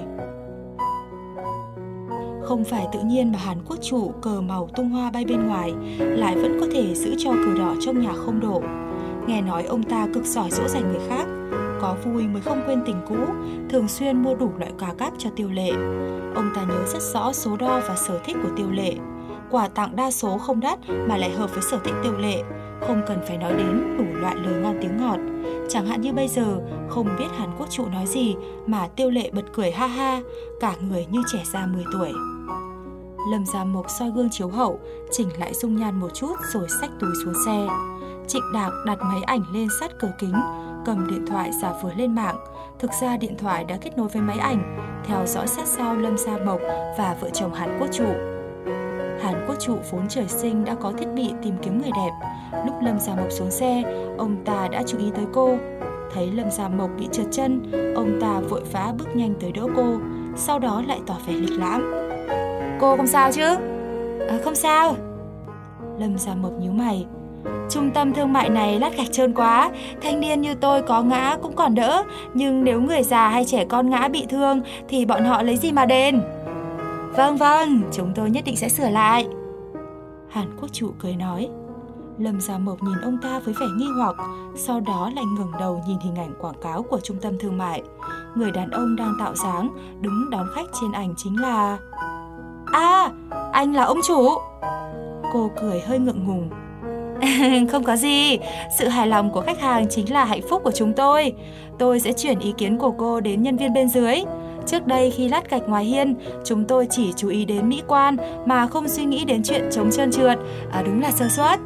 Không phải tự nhiên mà Hàn Quốc Trụ cờ màu tung hoa bay bên ngoài, lại vẫn có thể giữ cho cờ đỏ trong nhà không đổ. Nghe nói ông ta cực giỏi dỗ dành người khác, có vui mới không quên tình cũ, thường xuyên mua đủ loại quà cáp cho Tiêu Lệ. Ông ta nhớ rất rõ số đo và sở thích của Tiêu Lệ. Quà tặng đa số không đắt mà lại hợp với sở thích Tiêu Lệ. không cần phải nói đến đủ loại lời ngon tiếng ngọt. Chẳng hạn như bây giờ, không biết Hàn Quốc trụ nói gì mà Tiêu Lệ bật cười ha ha, cả người như trẻ ra 10 tuổi. Lâm Gia Mộc soi gương chiếu hậu, chỉnh lại dung nhan một chút rồi xách túi xuống xe. Trịnh Đạc đặt máy ảnh lên sát cửa kính, cầm điện thoại giả vờ lên mạng. Thực ra điện thoại đã kết nối với máy ảnh, theo dõi sát sao Lâm Gia Mộc và vợ chồng Hàn Quốc trụ. Hàn Quốc trụ vốn trời sinh đã có thiết bị tìm kiếm người đẹp. Lúc Lâm Gia Mộc xuống xe, ông ta đã chú ý tới cô. Thấy Lâm Gia Mộc bị trượt chân, ông ta vội vã bước nhanh tới đỡ cô, sau đó lại tỏ vẻ lịch lãm. Cô không sao chứ? Không sao. Lâm Gia Mộc nhíu mày. Trung tâm thương mại này lát gạch trơn quá, thanh niên như tôi có ngã cũng còn đỡ, nhưng nếu người già hay trẻ con ngã bị thương thì bọn họ lấy gì mà đền? Vâng, chúng tôi nhất định sẽ sửa lại. Hàn Quốc trụ cười nói. Lâm Gia Mộc nhìn ông ta với vẻ nghi hoặc, sau đó lại ngẩng đầu nhìn hình ảnh quảng cáo của trung tâm thương mại. Người đàn ông đang tạo dáng, đứng đón khách trên ảnh chính là... anh là ông chủ. Cô cười hơi ngượng ngùng. Không có gì, sự hài lòng của khách hàng chính là hạnh phúc của chúng tôi. Tôi sẽ chuyển ý kiến của cô đến nhân viên bên dưới. Trước đây khi lát gạch ngoài hiên, chúng tôi chỉ chú ý đến mỹ quan mà không suy nghĩ đến chuyện chống trơn trượt. Đúng là sơ suất.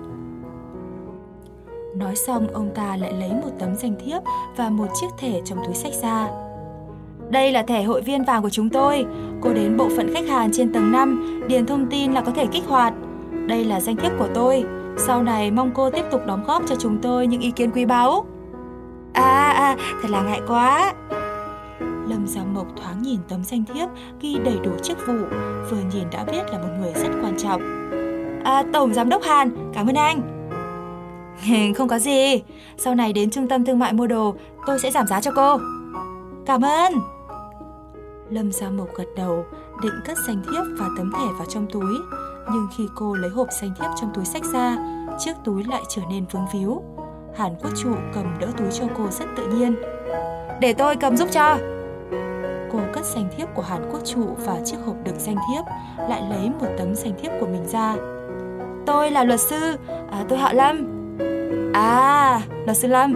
Nói xong, ông ta lại lấy một tấm danh thiếp và một chiếc thẻ trong túi xách ra. Đây là thẻ hội viên vàng của chúng tôi. Cô đến bộ phận khách hàng trên tầng 5, điền thông tin là có thể kích hoạt. Đây là danh thiếp của tôi. Sau này mong cô tiếp tục đóng góp cho chúng tôi những ý kiến quý báu. Thật là ngại quá. Lâm Gia Mộc thoáng nhìn tấm danh thiếp ghi đầy đủ chức vụ, vừa nhìn đã biết là một người rất quan trọng. Tổng giám đốc Hàn, cảm ơn anh. Không có gì, sau này đến trung tâm thương mại mua đồ, tôi sẽ giảm giá cho cô. Cảm ơn. Lâm Gia Mộc gật đầu, định cất danh thiếp và tấm thẻ vào trong túi. Nhưng khi cô lấy hộp danh thiếp trong túi xách ra, chiếc túi lại trở nên vướng víu. Hàn Quốc trụ cầm đỡ túi cho cô rất tự nhiên. Để tôi cầm giúp cho. Cô cất danh thiếp của Hàn Quốc trụ vào chiếc hộp đựng danh thiếp, lại lấy một tấm danh thiếp của mình ra. Tôi là luật sư, tôi họ Lâm. Luật sư Lâm.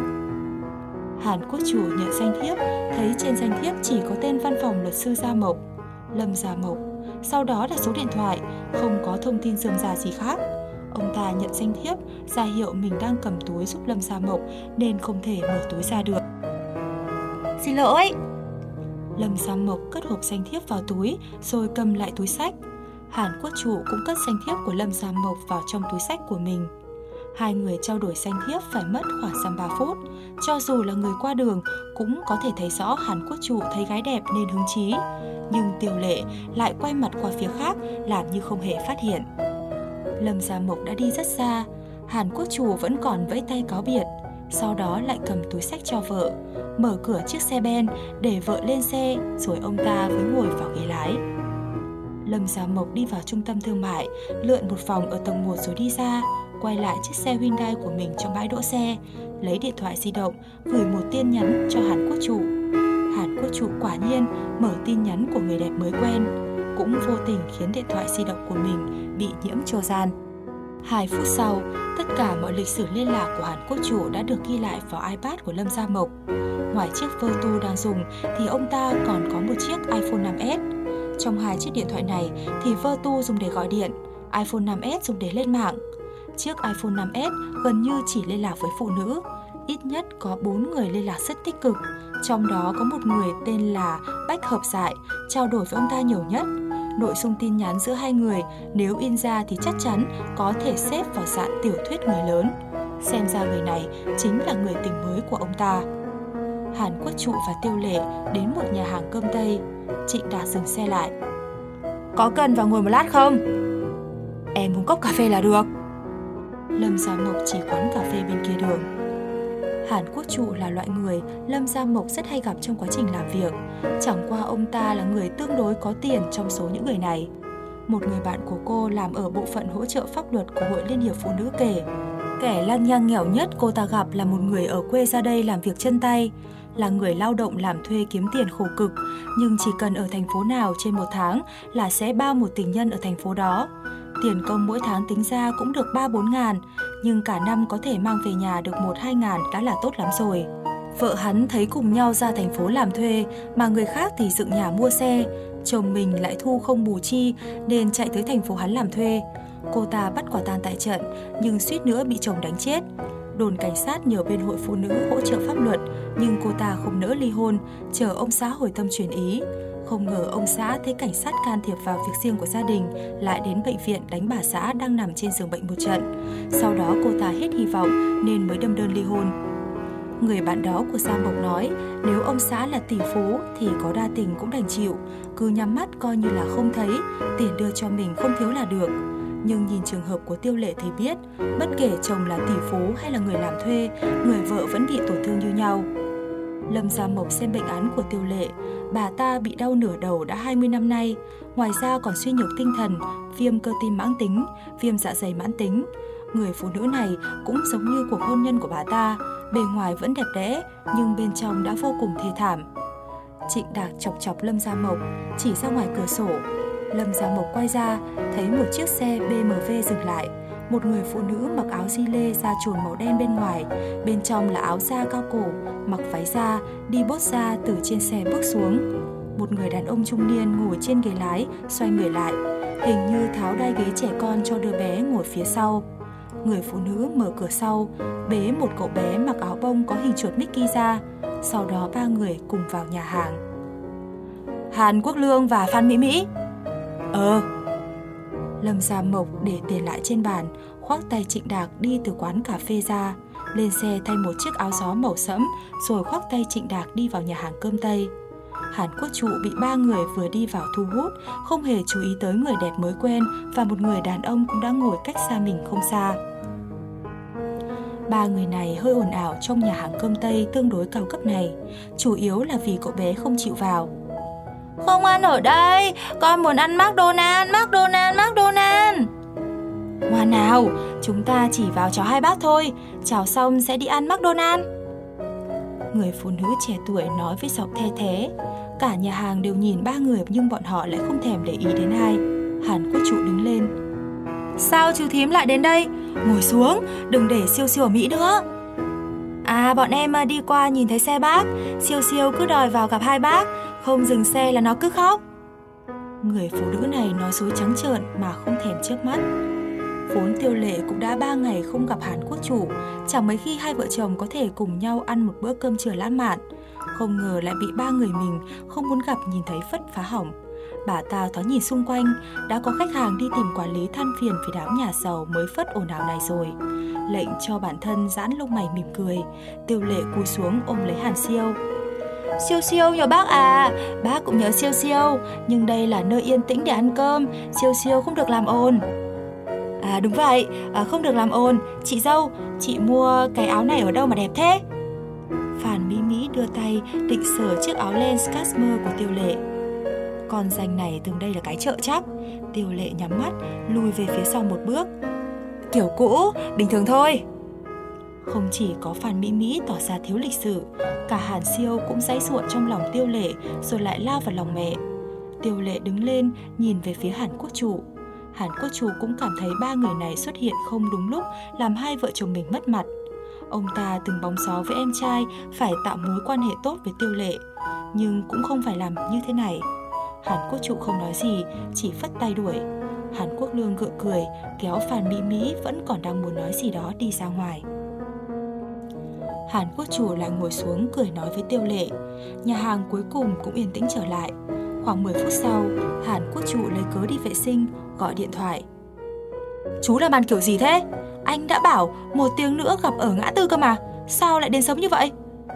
Hàn Quốc trụ nhận danh thiếp, thấy trên danh thiếp chỉ có tên văn phòng luật sư Gia Mộc, Lâm Gia Mộc. Sau đó là số điện thoại, không có thông tin rườm rà gì khác. Ông ta nhận danh thiếp, ra hiệu mình đang cầm túi giúp Lâm Gia Mộc nên không thể mở túi ra được. Xin lỗi. Lâm Gia Mộc cất hộp danh thiếp vào túi rồi cầm lại túi xách. Hàn Quốc trụ cũng cất danh thiếp của Lâm Gia Mộc vào trong túi xách của mình. Hai người trao đổi danh thiếp phải mất khoảng 3 phút. Cho dù là người qua đường cũng có thể thấy rõ Hàn Quốc trụ thấy gái đẹp nên hứng chí. Nhưng Tiêu Lệ lại quay mặt qua phía khác, làm như không hề phát hiện. Lâm Gia Mộc đã đi rất xa. Hàn Quốc trụ vẫn còn vẫy tay cáo biệt, sau đó lại cầm túi xách cho vợ, mở cửa chiếc xe ben để vợ lên xe, rồi ông ta mới ngồi vào ghế lái. Lâm Gia Mộc đi vào trung tâm thương mại, lượn một vòng ở tầng 1 rồi đi ra, quay lại chiếc xe Hyundai của mình trong bãi đỗ xe, lấy điện thoại di động, gửi một tin nhắn cho Hàn Quốc trụ. Hàn Quốc trụ quả nhiên mở tin nhắn của người đẹp mới quen, cũng vô tình khiến điện thoại di động của mình bị nhiễm trojan. 2 phút sau, tất cả mọi lịch sử liên lạc của Hàn Quốc trụ đã được ghi lại vào iPad của Lâm Gia Mộc. Ngoài chiếc Vertu đang dùng thì ông ta còn có một chiếc iPhone 5S. Trong 2 chiếc điện thoại này thì Vertu dùng để gọi điện, iPhone 5S dùng để lên mạng. Chiếc iPhone 5S gần như chỉ liên lạc với phụ nữ, ít nhất có 4 người liên lạc rất tích cực, trong đó có một người tên là Bách Hợp Dại trao đổi với ông ta nhiều nhất. Nội dung tin nhắn giữa hai người nếu in ra thì chắc chắn có thể xếp vào dạng tiểu thuyết người lớn. Xem ra người này chính là người tình mới của ông ta. Hàn Quốc trụ và Tiêu Lệ đến một nhà hàng cơm Tây. Trịnh Đạc dừng xe lại. Có cần vào ngồi một lát không? Em uống cốc cà phê là được. Lâm Gia Mộc chỉ quán cà phê bên kia đường. Hàn Quốc trụ là loại người Lâm Gia Mộc rất hay gặp trong quá trình làm việc. Chẳng qua ông ta là người tương đối có tiền trong số những người này. Một người bạn của cô làm ở bộ phận hỗ trợ pháp luật của Hội Liên hiệp Phụ nữ kể, Kẻ lăng nhăng nghèo nhất cô ta gặp là một người ở quê ra đây làm việc chân tay, là người lao động làm thuê kiếm tiền khổ cực, nhưng chỉ cần ở thành phố nào trên một tháng là sẽ bao một tình nhân ở thành phố đó. Tiền công mỗi tháng tính ra cũng được 3-4 ngàn, nhưng cả năm có thể mang về nhà được 1-2 ngàn đã là tốt lắm rồi. Vợ hắn thấy cùng nhau ra thành phố làm thuê, mà người khác thì dựng nhà mua xe, chồng mình lại thu không bù chi nên chạy tới thành phố hắn làm thuê. Cô ta bắt quả tang tại trận nhưng suýt nữa bị chồng đánh chết. Đồn cảnh sát nhờ bên hội phụ nữ hỗ trợ pháp luật, nhưng cô ta không nỡ ly hôn, chờ ông xã hồi tâm chuyển ý. Không ngờ ông xã thấy cảnh sát can thiệp vào việc riêng của gia đình, lại đến bệnh viện đánh bà xã đang nằm trên giường bệnh một trận. Sau đó cô ta hết hy vọng nên mới đâm đơn ly hôn. Người bạn đó của Gia Mộc nói nếu ông xã là tỷ phú thì có đa tình cũng đành chịu, cứ nhắm mắt coi như là không thấy, tiền đưa cho mình không thiếu là được. Nhưng nhìn trường hợp của Tiêu Lệ thì biết, bất kể chồng là tỷ phú hay là người làm thuê, người vợ vẫn bị tổn thương như nhau. Lâm Gia Mộc xem bệnh án của Tiêu Lệ, bà ta bị đau nửa đầu đã 20 năm nay, ngoài ra còn suy nhược tinh thần, viêm cơ tim mãn tính, viêm dạ dày mãn tính. Người phụ nữ này cũng giống như cuộc hôn nhân của bà ta, bề ngoài vẫn đẹp đẽ nhưng bên trong đã vô cùng thê thảm. Trịnh Đạc chọc chọc Lâm Gia Mộc, chỉ ra ngoài cửa sổ. Lâm Gia Mộc quay ra, thấy một chiếc xe BMW dừng lại. Một người phụ nữ mặc áo gi lê da trồn màu đen bên ngoài, bên trong là áo da cao cổ, mặc váy da, đi bốt da từ trên xe bước xuống. Một người đàn ông trung niên ngồi trên ghế lái, xoay người lại, hình như tháo đai ghế trẻ con cho đứa bé ngồi phía sau. Người phụ nữ mở cửa sau, bế một cậu bé mặc áo bông có hình chuột Mickey ra. Sau đó ba người cùng vào nhà hàng. Hàn Quốc Lương và Phan Mỹ Mỹ. Lâm Gia Mộc để tiền lại trên bàn, khoác tay Trịnh Đạc đi từ quán cà phê ra, lên xe thay một chiếc áo gió màu sẫm, rồi khoác tay Trịnh Đạc đi vào nhà hàng cơm Tây. Hàn Quốc Trụ bị ba người vừa đi vào thu hút, không hề chú ý tới người đẹp mới quen và một người đàn ông cũng đã ngồi cách xa mình không xa. Ba người này hơi ồn ào trong nhà hàng cơm Tây tương đối cao cấp này, chủ yếu là vì cậu bé không chịu vào. Không ăn ở đây, con muốn ăn McDonald's. Ngoan nào, chúng ta chỉ vào cháo 2 bát thôi, cháo xong sẽ đi ăn McDonald's. Người phụ nữ trẻ tuổi nói với giọng the thé. Cả nhà hàng đều nhìn ba người nhưng bọn họ lại không thèm để ý đến ai. Hàn Quốc Trụ đứng lên. Sao chú thím lại đến đây? Ngồi xuống, đừng để Siêu Siêu ở Mỹ nữa. À, bọn em đi qua nhìn thấy xe bác, Siêu Siêu cứ đòi vào gặp hai bác, không dừng xe là nó cứ khóc. Người phụ nữ này nói dối trắng trợn mà không thèm chớp mắt. Vốn Tiêu Lệ cũng đã 3 ngày không gặp Hàn Quốc Chủ, chẳng mấy khi hai vợ chồng có thể cùng nhau ăn một bữa cơm trưa lãng mạn. Không ngờ lại bị ba người mình không muốn gặp nhìn thấy phất phá hỏng. Bà ta thoáng nhìn xung quanh, đã có khách hàng đi tìm quản lý than phiền vì đám nhà giàu mới phất ồn ào này rồi. Lệnh cho bản thân giãn lông mày mỉm cười, Tiêu Lệ cúi xuống ôm lấy Hàn Siêu. Siêu Siêu nhớ bác à, bác cũng nhớ Siêu Siêu, nhưng đây là nơi yên tĩnh để ăn cơm, Siêu Siêu không được làm ồn. À đúng vậy, không được làm ồn. Chị dâu, chị mua cái áo này ở đâu mà đẹp thế? Phan Mỹ Mỹ đưa tay định sờ chiếc áo len cashmere của Tiêu Lệ. Con danh này từng đây là cái chợ chắc. Tiêu Lệ nhắm mắt, lùi về phía sau một bước. Kiểu cũ, bình thường thôi. Không chỉ có Phan Mỹ Mỹ tỏ ra thiếu lịch sự, cả Hàn Siêu cũng giãy giụa trong lòng Tiêu Lệ rồi lại lao vào lòng mẹ. Tiêu Lệ đứng lên nhìn về phía Hàn Quốc Chủ. Hàn Quốc Chủ cũng cảm thấy ba người này xuất hiện không đúng lúc, làm hai vợ chồng mình mất mặt. Ông ta từng bóng gió với em trai phải tạo mối quan hệ tốt với Tiêu Lệ, nhưng cũng không phải làm như thế này. Hàn Quốc Chủ không nói gì, chỉ phất tay đuổi. Hàn Quốc Lương gượng cười, kéo Phan Mỹ Mỹ vẫn còn đang muốn nói gì đó đi ra ngoài. Hàn Quốc Chủ lại ngồi xuống cười nói với Tiêu Lệ. Nhà hàng cuối cùng cũng yên tĩnh trở lại. Khoảng 10 phút sau, Hàn Quốc Chủ lấy cớ đi vệ sinh, gọi điện thoại. Chú làm ăn kiểu gì thế? Anh đã bảo 1 tiếng nữa gặp ở ngã tư cơ mà, sao lại đến sớm như vậy?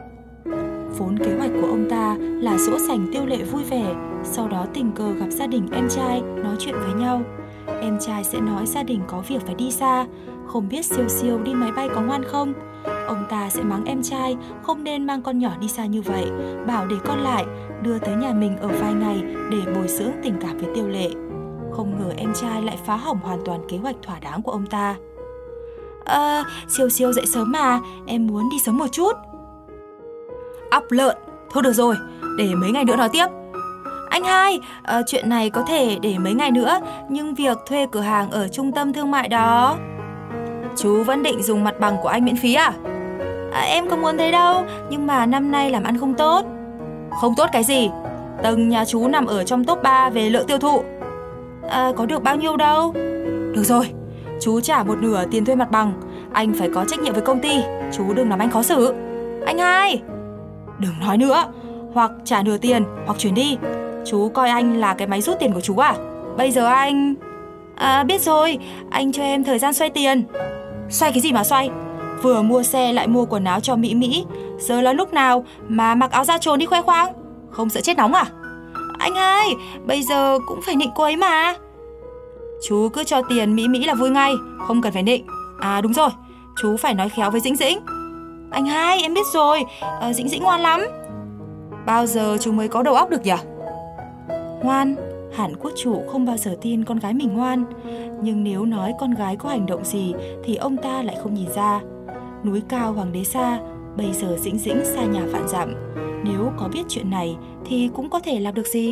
Vốn kế hoạch của ông ta là dỗ dành Tiêu Lệ vui vẻ, sau đó tình cờ gặp gia đình em trai nói chuyện với nhau. Em trai sẽ nói gia đình có việc phải đi xa, không biết Siêu Siêu đi máy bay có ngoan không. Ông ta sẽ mắng em trai không nên mang con nhỏ đi xa như vậy, bảo để con lại, đưa tới nhà mình ở vài ngày để bồi dưỡng tình cảm với Tiêu Lệ. Không ngờ em trai lại phá hỏng hoàn toàn kế hoạch thỏa đáng của ông ta. Siêu dậy sớm mà, em muốn đi sớm một chút. Óc lợn, thôi được rồi, để mấy ngày nữa nói tiếp. Anh hai, chuyện này có thể để mấy ngày nữa, nhưng việc thuê cửa hàng ở trung tâm thương mại đó... Chú vẫn định dùng mặt bằng của anh miễn phí à? Em không muốn thế đâu, nhưng mà năm nay làm ăn không tốt. Không tốt cái gì? Tầng nhà chú nằm ở trong top 3 về lượng tiêu thụ. Có được bao nhiêu đâu. Được rồi, chú trả một nửa tiền thuê mặt bằng. Anh phải có trách nhiệm với công ty, chú đừng làm anh khó xử. Anh hai, đừng nói nữa. Hoặc trả nửa tiền, hoặc chuyển đi. Chú coi anh là cái máy rút tiền của chú à? Bây giờ anh... biết rồi, anh cho em thời gian xoay tiền. Xoay cái gì mà xoay? Vừa mua xe lại mua quần áo cho Mỹ. Giờ là lúc nào mà mặc áo da trồn đi khoe khoang? Không sợ chết nóng à? Anh hai, bây giờ cũng phải nịnh cô ấy mà. Chú cứ cho tiền Mỹ là vui ngay, không cần phải nịnh. Đúng rồi, chú phải nói khéo với Dĩnh. Anh hai, em biết rồi, Dĩnh ngoan lắm. Bao giờ chú mới có đầu óc được nhỉ? Ngoan, hẳn quốc chủ không bao giờ tin con gái mình ngoan. Nhưng nếu nói con gái có hành động gì thì ông ta lại không nhìn ra. Núi cao hoàng đế xa, bây giờ Dĩnh xa nhà vạn dặm. Nếu có biết chuyện này thì cũng có thể làm được gì.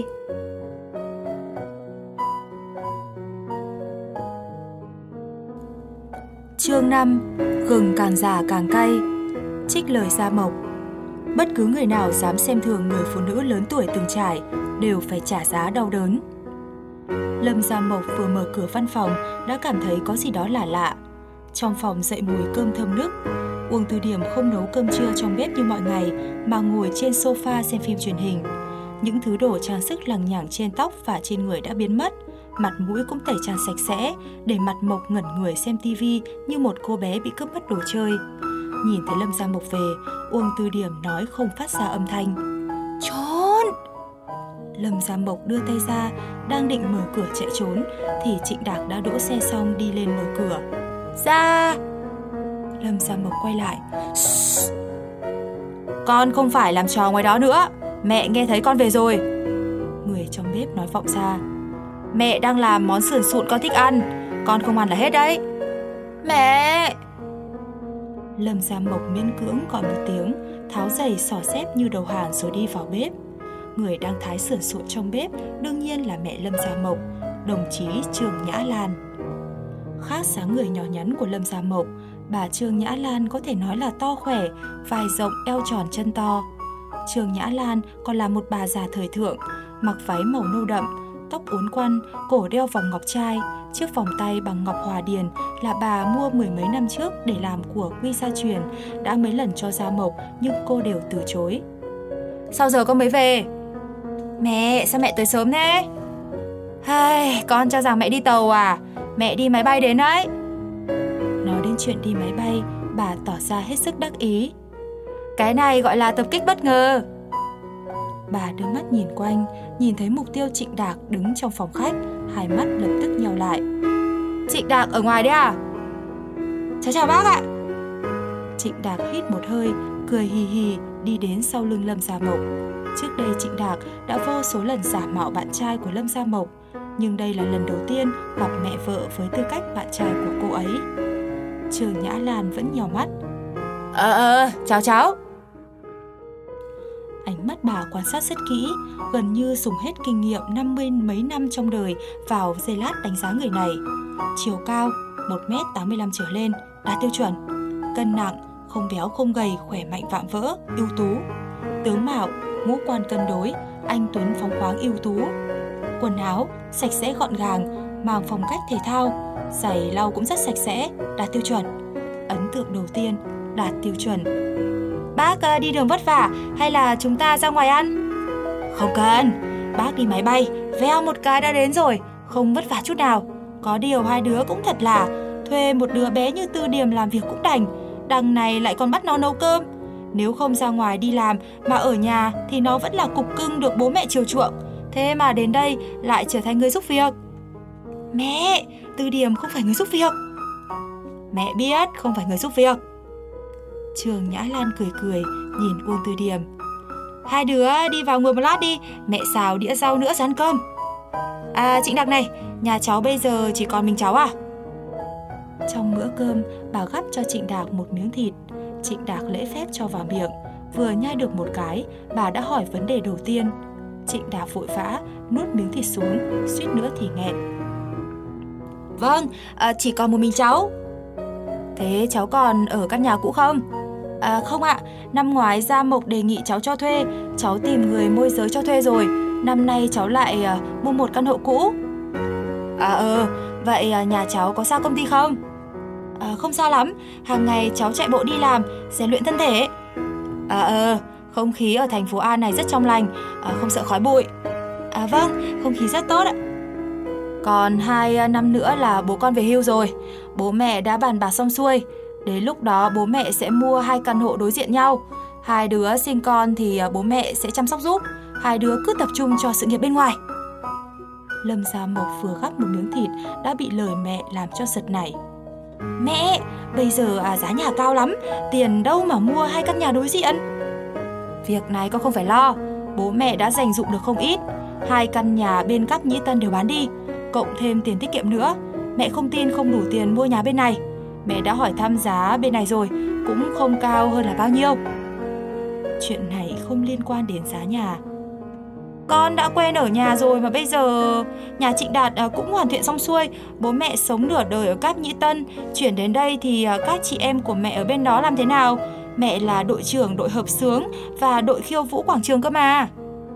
Chương 5. Gừng càng già càng cay. Trích lời Gia Mộc. Bất cứ người nào dám xem thường người phụ nữ lớn tuổi từng trải đều phải trả giá đau đớn. Lâm Gia Mộc vừa mở cửa văn phòng đã cảm thấy có gì đó lạ lạ. Trong phòng dậy mùi cơm thơm nức. Uông Từ Điểm không nấu cơm trưa trong bếp như mọi ngày mà ngồi trên sofa xem phim truyền hình. Những thứ đồ trang sức lằng nhằng trên tóc và trên người đã biến mất. Mặt mũi cũng tẩy trang sạch sẽ, để mặt Mộc ngẩn người xem tivi như một cô bé bị cướp mất đồ chơi. Nhìn thấy Lâm Gia Mộc về, Uông Từ Điểm nói không phát ra âm thanh: "Trốn!" Lâm Gia Mộc đưa tay ra, đang định mở cửa chạy trốn thì Trịnh Đạc đã đỗ xe xong đi lên mở cửa. "Ra!" Lâm Gia Mộc quay lại. "Con không phải làm trò ngoài đó nữa, mẹ nghe thấy con về rồi." Người trong bếp nói vọng ra. "Mẹ đang làm món sườn sụn con thích ăn, con không ăn là hết đấy." "Mẹ!" Lâm Gia Mộc miễn cưỡng gọi một tiếng, tháo giày xỏ dép như đầu hàng rồi đi vào bếp. Người đang thái sườn sụn trong bếp đương nhiên là mẹ Lâm Gia Mộc, đồng chí Trương Nhã Lan. Khác dáng người nhỏ nhắn của Lâm Gia Mộc, bà Trương Nhã Lan có thể nói là to khỏe, vai rộng, eo tròn chân to. Trương Nhã Lan còn là một bà già thời thượng, mặc váy màu nâu đậm, tóc uốn quăn, cổ đeo vòng ngọc trai, chiếc vòng tay bằng ngọc hòa điền là bà mua mười mấy năm trước để làm của quy gia truyền, đã mấy lần cho Gia Mộc nhưng cô đều từ chối. "Sao giờ con mới về?" "Mẹ, sao mẹ tới sớm thế?" "Con cho rằng mẹ đi tàu à? Mẹ đi máy bay đến đấy." Nói đến chuyện đi máy bay, bà tỏ ra hết sức đắc ý. "Cái này gọi là tập kích bất ngờ." Bà đưa mắt nhìn quanh, nhìn thấy mục tiêu Trịnh Đạc đứng trong phòng khách, hai mắt lập tức nheo lại. "Trịnh Đạc ở ngoài đấy à?" "Cháu chào bác ạ." Trịnh Đạc hít một hơi, cười hì hì đi đến sau lưng Lâm Gia Mộc. Trước đây Trịnh Đạc đã vô số lần giả mạo bạn trai của Lâm Gia Mộc, nhưng đây là lần đầu tiên gặp mẹ vợ với tư cách bạn trai của cô ấy. Trương Nhã Lan vẫn nhèo mắt. Chào cháu." Ánh mắt bà quan sát rất kỹ, gần như dùng hết kinh nghiệm 50 mấy năm trong đời vào giây lát đánh giá người này. Chiều cao 1m85 trở lên, đạt tiêu chuẩn. Cân nặng, không béo không gầy, khỏe mạnh vạm vỡ, ưu tú. Tướng mạo, ngũ quan cân đối, anh tuấn phóng khoáng ưu tú. Quần áo sạch sẽ gọn gàng, mang phong cách thể thao, giày lau cũng rất sạch sẽ, đạt tiêu chuẩn. Ấn tượng đầu tiên, đạt tiêu chuẩn. "Bác đi đường vất vả hay là chúng ta ra ngoài ăn?" "Không cần, bác đi máy bay, veo một cái đã đến rồi, không vất vả chút nào. Có điều hai đứa cũng thật là, thuê một đứa bé như Từ Điểm làm việc cũng đành, đằng này lại còn bắt nó nấu cơm. Nếu không ra ngoài đi làm mà ở nhà thì nó vẫn là cục cưng được bố mẹ chiều chuộng, thế mà đến đây lại trở thành người giúp việc." "Mẹ, Từ Điểm không phải người giúp việc." "Mẹ biết không phải người giúp việc." Trương Nhã Lan cười nhìn Uông Từ Điểm. "Hai đứa đi vào ngồi một lát đi, mẹ xào đĩa rau nữa rồi ăn cơm." "Trịnh Đạc này, nhà cháu bây giờ chỉ còn mình cháu à?" Trong bữa cơm, bà gắp cho Trịnh Đạc một miếng thịt. Trịnh Đạc lễ phép cho vào miệng. Vừa nhai được một cái, bà đã hỏi vấn đề đầu tiên. Trịnh Đạc vội vã nuốt miếng thịt xuống, suýt nữa thì nghẹn. Vâng, chỉ còn một mình cháu. Thế cháu còn ở căn nhà cũ không? Không ạ, năm ngoái Gia Mộc đề nghị cháu cho thuê. Cháu tìm người môi giới cho thuê rồi. Năm nay cháu lại mua một căn hộ cũ. Vậy nhà cháu có xa công ty không? Không xa lắm, hàng ngày cháu chạy bộ đi làm, rèn luyện thân thể. Không khí ở thành phố A này rất trong lành, không sợ khói bụi. Vâng, không khí rất tốt ạ. Còn 2 năm nữa là bố con về hưu rồi. Bố mẹ đã bàn bạc xong xuôi. Đến lúc đó bố mẹ sẽ mua 2 căn hộ đối diện nhau. 2 đứa sinh con thì bố mẹ sẽ chăm sóc giúp. 2 đứa cứ tập trung cho sự nghiệp bên ngoài. Lâm Gia Mộc vừa gắp một miếng thịt đã bị lời mẹ làm cho giật nảy. Mẹ, bây giờ giá nhà cao lắm, tiền đâu mà mua 2 căn nhà đối diện. Việc này con không phải lo, bố mẹ đã dành dụm được không ít. 2 căn nhà bên Cáp Nhĩ Tân đều bán đi, cộng thêm tiền tiết kiệm nữa. Mẹ không tin không đủ tiền mua nhà bên này. Mẹ đã hỏi thăm giá bên này rồi, cũng không cao hơn là bao nhiêu. Chuyện này không liên quan đến giá nhà. Con đã quen ở nhà rồi mà bây giờ nhà Trịnh Đạt cũng hoàn thiện xong xuôi. Bố mẹ sống nửa đời ở Cáp Nhĩ Tân, chuyển đến đây thì các chị em của mẹ ở bên đó làm thế nào? Mẹ là đội trưởng đội hợp xướng và đội khiêu vũ quảng trường cơ mà.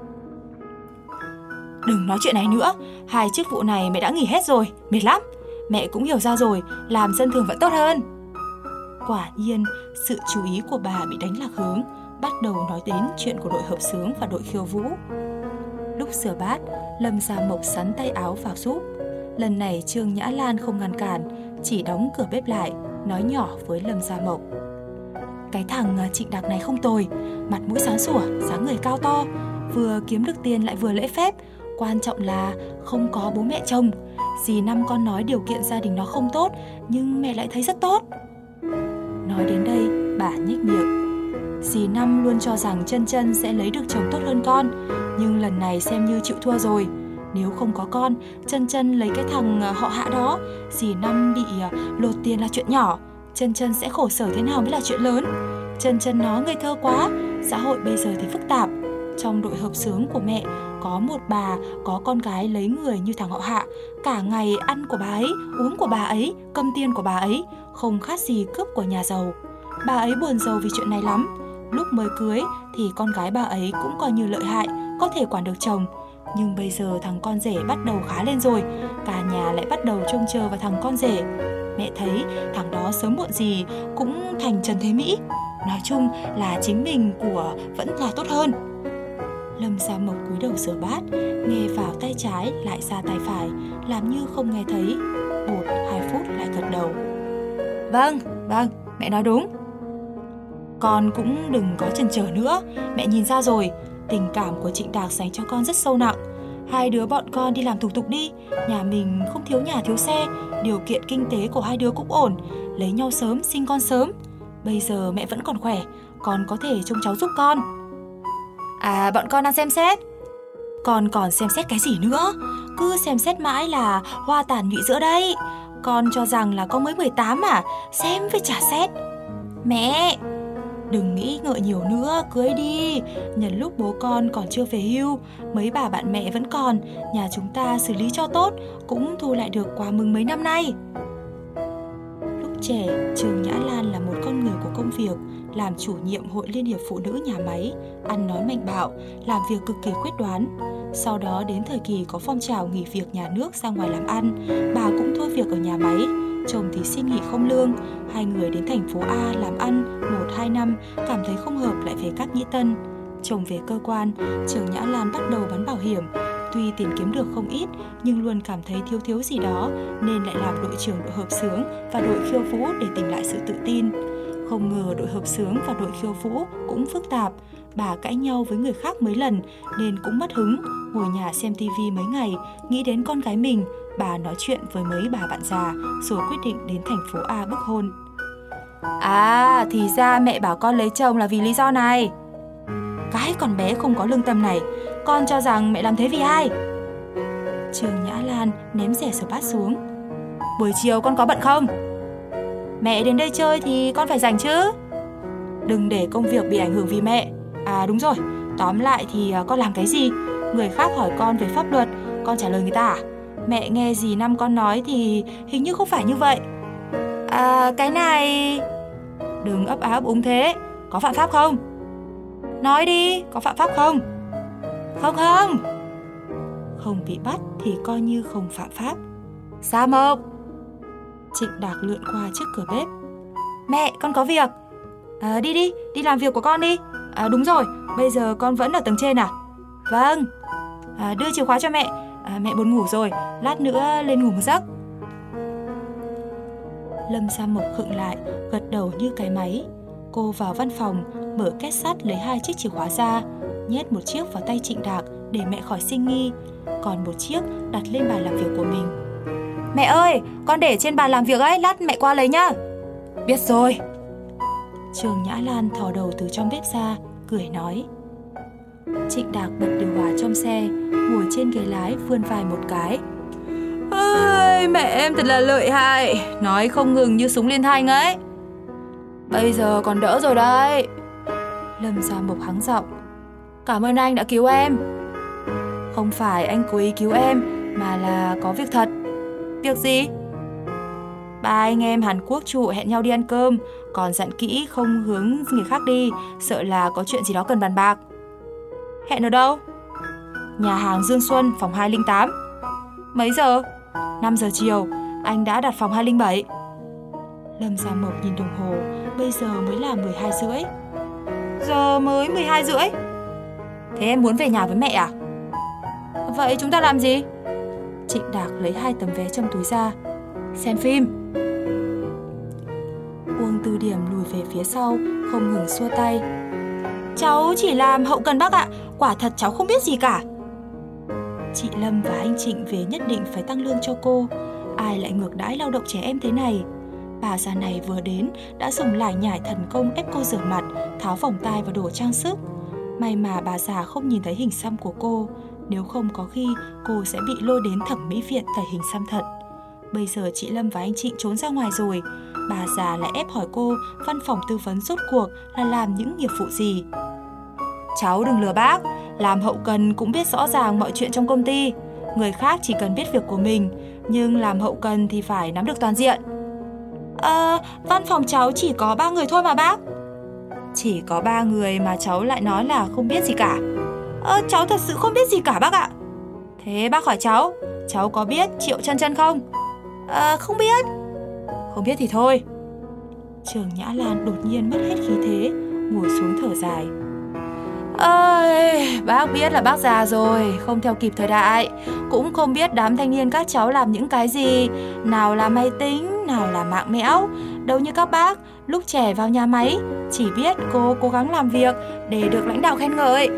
Đừng nói chuyện này nữa, 2 chức vụ này mẹ đã nghỉ hết rồi, mệt lắm. Mẹ cũng hiểu ra rồi, làm dân thường vẫn tốt hơn. Quả nhiên, sự chú ý của bà bị đánh lạc hướng, bắt đầu nói đến chuyện của đội hợp xướng và đội khiêu vũ. Lúc rửa bát, Lâm Gia Mộc sắn tay áo vào giúp. Lần này Trương Nhã Lan không ngăn cản, chỉ đóng cửa bếp lại, nói nhỏ với Lâm Gia Mộc. Cái thằng Trịnh Đạc này không tồi, mặt mũi sáng sủa, dáng người cao to, vừa kiếm được tiền lại vừa lễ phép. Quan trọng là không có bố mẹ chồng. Dì Năm con nói điều kiện gia đình nó không tốt, nhưng mẹ lại thấy rất tốt. Nói đến đây, bà nhếch miệng. Dì Năm luôn cho rằng Chân Chân sẽ lấy được chồng tốt hơn con, nhưng lần này xem như chịu thua rồi. Nếu không có con, Chân Chân lấy cái thằng họ Hạ đó, dì Năm bị lột tiền là chuyện nhỏ. Chân Chân sẽ khổ sở thế nào mới là chuyện lớn. Chân Chân nó ngây thơ quá, xã hội bây giờ thì phức tạp. Trong đội hợp xướng của mẹ có một bà có con gái lấy người như thằng họ Hạ. Cả ngày ăn của bà ấy, uống của bà ấy, cầm tiền của bà ấy, không khác gì cướp của nhà giàu. Bà ấy buồn rầu vì chuyện này lắm. Lúc mới cưới thì con gái bà ấy cũng coi như lợi hại, có thể quản được chồng. Nhưng bây giờ thằng con rể bắt đầu khá lên rồi, cả nhà lại bắt đầu trông chờ vào thằng con rể. Mẹ thấy thằng đó sớm muộn gì cũng thành Trần Thế Mỹ. Nói chung là chính mình của vẫn là tốt hơn. Lâm Gia Mộc cúi đầu rửa bát, nghe vào tay trái lại ra tay phải, làm như không nghe thấy. Bụt 2 phút lại gật đầu. Vâng, mẹ nói đúng. Con cũng đừng có chần chờ nữa, mẹ nhìn ra rồi, tình cảm của Trịnh Đạc dành cho con rất sâu nặng. 2 đứa bọn con đi làm thủ tục đi, nhà mình không thiếu nhà thiếu xe, điều kiện kinh tế của 2 đứa cũng ổn, lấy nhau sớm, sinh con sớm. Bây giờ mẹ vẫn còn khỏe, con có thể trông cháu giúp con. Bọn con đang xem xét. Con còn xem xét cái gì nữa? Cứ xem xét mãi là hoa tàn nhụy giữa đây. Con cho rằng là con mới 18 à? Xem với chả xét. Mẹ, đừng nghĩ ngợi nhiều nữa, cưới đi. Nhân lúc bố con còn chưa về hưu, mấy bà bạn mẹ vẫn còn, nhà chúng ta xử lý cho tốt, cũng thu lại được quà mừng mấy năm nay. Lúc trẻ, Trương Nhã Lan là một con người của công việc, làm chủ nhiệm Hội Liên hiệp Phụ nữ nhà máy, ăn nói mạnh bạo, làm việc cực kỳ quyết đoán. Sau đó đến thời kỳ có phong trào nghỉ việc nhà nước ra ngoài làm ăn, bà cũng thôi việc ở nhà máy. Chồng thì xin nghỉ không lương. 2 người đến thành phố A làm ăn 1-2 năm, cảm thấy không hợp lại về Cáp Nhĩ Tân. Chồng về cơ quan, Trương Nhã Lan bắt đầu bán bảo hiểm. Tuy tiền kiếm được không ít, nhưng luôn cảm thấy thiếu gì đó, nên lại làm đội trưởng đội hợp xướng và đội khiêu vũ để tìm lại sự tự tin. Không ngờ đội hợp xướng và đội khiêu vũ cũng phức tạp. Bà cãi nhau với người khác mấy lần nên cũng mất hứng. Ngồi nhà xem tivi mấy ngày, nghĩ đến con gái mình, bà nói chuyện với mấy bà bạn già rồi quyết định đến thành phố A bức hôn. Thì ra mẹ bảo con lấy chồng là vì lý do này. Cái con bé không có lương tâm này, con cho rằng mẹ làm thế vì ai? Trương Nhã Lan ném rẻ sờ bát xuống. Buổi chiều con có bận không? Mẹ đến đây chơi thì con phải rảnh chứ. Đừng để công việc bị ảnh hưởng vì mẹ. À đúng rồi, tóm lại thì con làm cái gì? Người khác hỏi con về pháp luật, con trả lời người ta à? Mẹ nghe dì năm con nói thì hình như không phải như vậy. À cái này... Đừng ấp á ấp úng thế, có phạm pháp không? Nói đi, có phạm pháp không? Không. Không bị bắt thì coi như không phạm pháp. Gia Mộc. Trịnh Đạc lượn qua trước cửa bếp. Mẹ, con có việc. Đi làm việc của con đi. Đúng rồi, bây giờ con vẫn ở tầng trên à? Vâng. Đưa chìa khóa cho mẹ. Mẹ buồn ngủ rồi, lát nữa lên ngủ một giấc. Lâm Gia Mộc khựng lại, gật đầu như cái máy. Cô vào văn phòng, mở két sắt lấy 2 chiếc chìa khóa ra, nhét một chiếc vào tay Trịnh Đạc để mẹ khỏi sinh nghi, còn một chiếc đặt lên bàn làm việc của mình. Mẹ ơi, con để trên bàn làm việc ấy, lát mẹ qua lấy nhá. Biết rồi. Trường Nhã Lan thò đầu từ trong bếp ra, cười nói. Trịnh Đạc bật điều hòa trong xe, ngồi trên ghế lái vươn vai một cái. Ôi, mẹ em thật là lợi hại, nói không ngừng như súng liên thanh ấy. Bây giờ còn đỡ rồi đấy. Lâm Gia Mộc hắng giọng. Cảm ơn anh đã cứu em. Không phải anh cố ý cứu em, mà là có việc thật. Việc gì? Ba anh em Hàn Quốc trụ hẹn nhau đi ăn cơm, còn dặn kỹ không hướng người khác đi, sợ là có chuyện gì đó cần bàn bạc. Hẹn ở đâu? Nhà hàng Dương Xuân, phòng 208. Mấy giờ? 5 giờ chiều, anh đã đặt phòng 207. Lâm Gia Mộc nhìn đồng hồ, bây giờ mới là 12 rưỡi. Giờ mới 12 rưỡi? Thế em muốn về nhà với mẹ à? Vậy chúng ta làm gì? Trịnh Đạc lấy 2 tấm vé trong túi ra. Xem phim. Uông Tư Điểm lùi về phía sau, không ngừng xua tay. Cháu chỉ làm hậu cần bác ạ, quả thật cháu không biết gì cả. Chị Lâm và anh Trịnh về nhất định phải tăng lương cho cô. Ai lại ngược đãi lao động trẻ em thế này? Bà già này vừa đến đã dùng lải nhải thần công ép cô rửa mặt, tháo vòng tai và đồ trang sức. May mà bà già không nhìn thấy hình xăm của cô, nếu không có khi cô sẽ bị lôi đến thẩm mỹ viện tẩy hình xăm thật. Bây giờ chị Lâm và anh Trịnh trốn ra ngoài rồi, bà già lại ép hỏi cô văn phòng tư vấn rốt cuộc là làm những nghiệp vụ gì. Cháu đừng lừa bác, làm hậu cần cũng biết rõ ràng mọi chuyện trong công ty. Người khác chỉ cần biết việc của mình, nhưng làm hậu cần thì phải nắm được toàn diện. Văn phòng cháu chỉ có 3 người thôi mà bác. Chỉ có 3 người mà cháu lại nói là không biết gì cả. Cháu thật sự không biết gì cả bác ạ. Thế bác hỏi cháu có biết Triệu Chân Chân không? Không biết. Không biết thì thôi. Trường Nhã Lan đột nhiên mất hết khí thế, ngồi xuống thở dài. Ơi, bác biết là bác già rồi, không theo kịp thời đại, cũng không biết đám thanh niên các cháu làm những cái gì, nào là máy tính, nào là mạng mẽo. Đâu như các bác, lúc trẻ vào nhà máy, chỉ biết cô cố gắng làm việc để được lãnh đạo khen ngợi.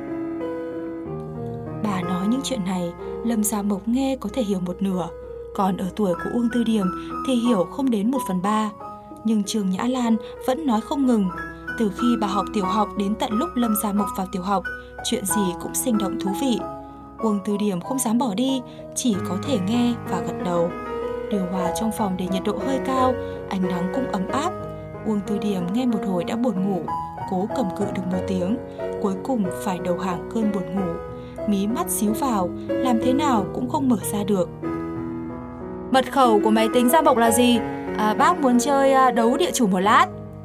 Bà nói những chuyện này, Lâm Gia Mộc nghe có thể hiểu một nửa, còn ở tuổi của Uông Tư Điểm thì hiểu không đến 1/3. Nhưng Trường Nhã Lan vẫn nói không ngừng. Từ khi bà học tiểu học đến tận lúc Lâm Gia Mộc vào tiểu học, chuyện gì cũng sinh động thú vị. Uông Tư Điểm không dám bỏ đi, chỉ có thể nghe và gật đầu. Điều hòa trong phòng để nhiệt độ hơi cao, ánh nắng cũng ấm áp. Uông Tư Điểm nghe một hồi đã buồn ngủ, cố cầm cự được 1 tiếng, cuối cùng phải đầu hàng cơn buồn ngủ. Mí mắt xíu vào, làm thế nào cũng không mở ra được. Mật khẩu của máy tính Gia Mộc là gì? Bác muốn chơi đấu địa chủ một lát.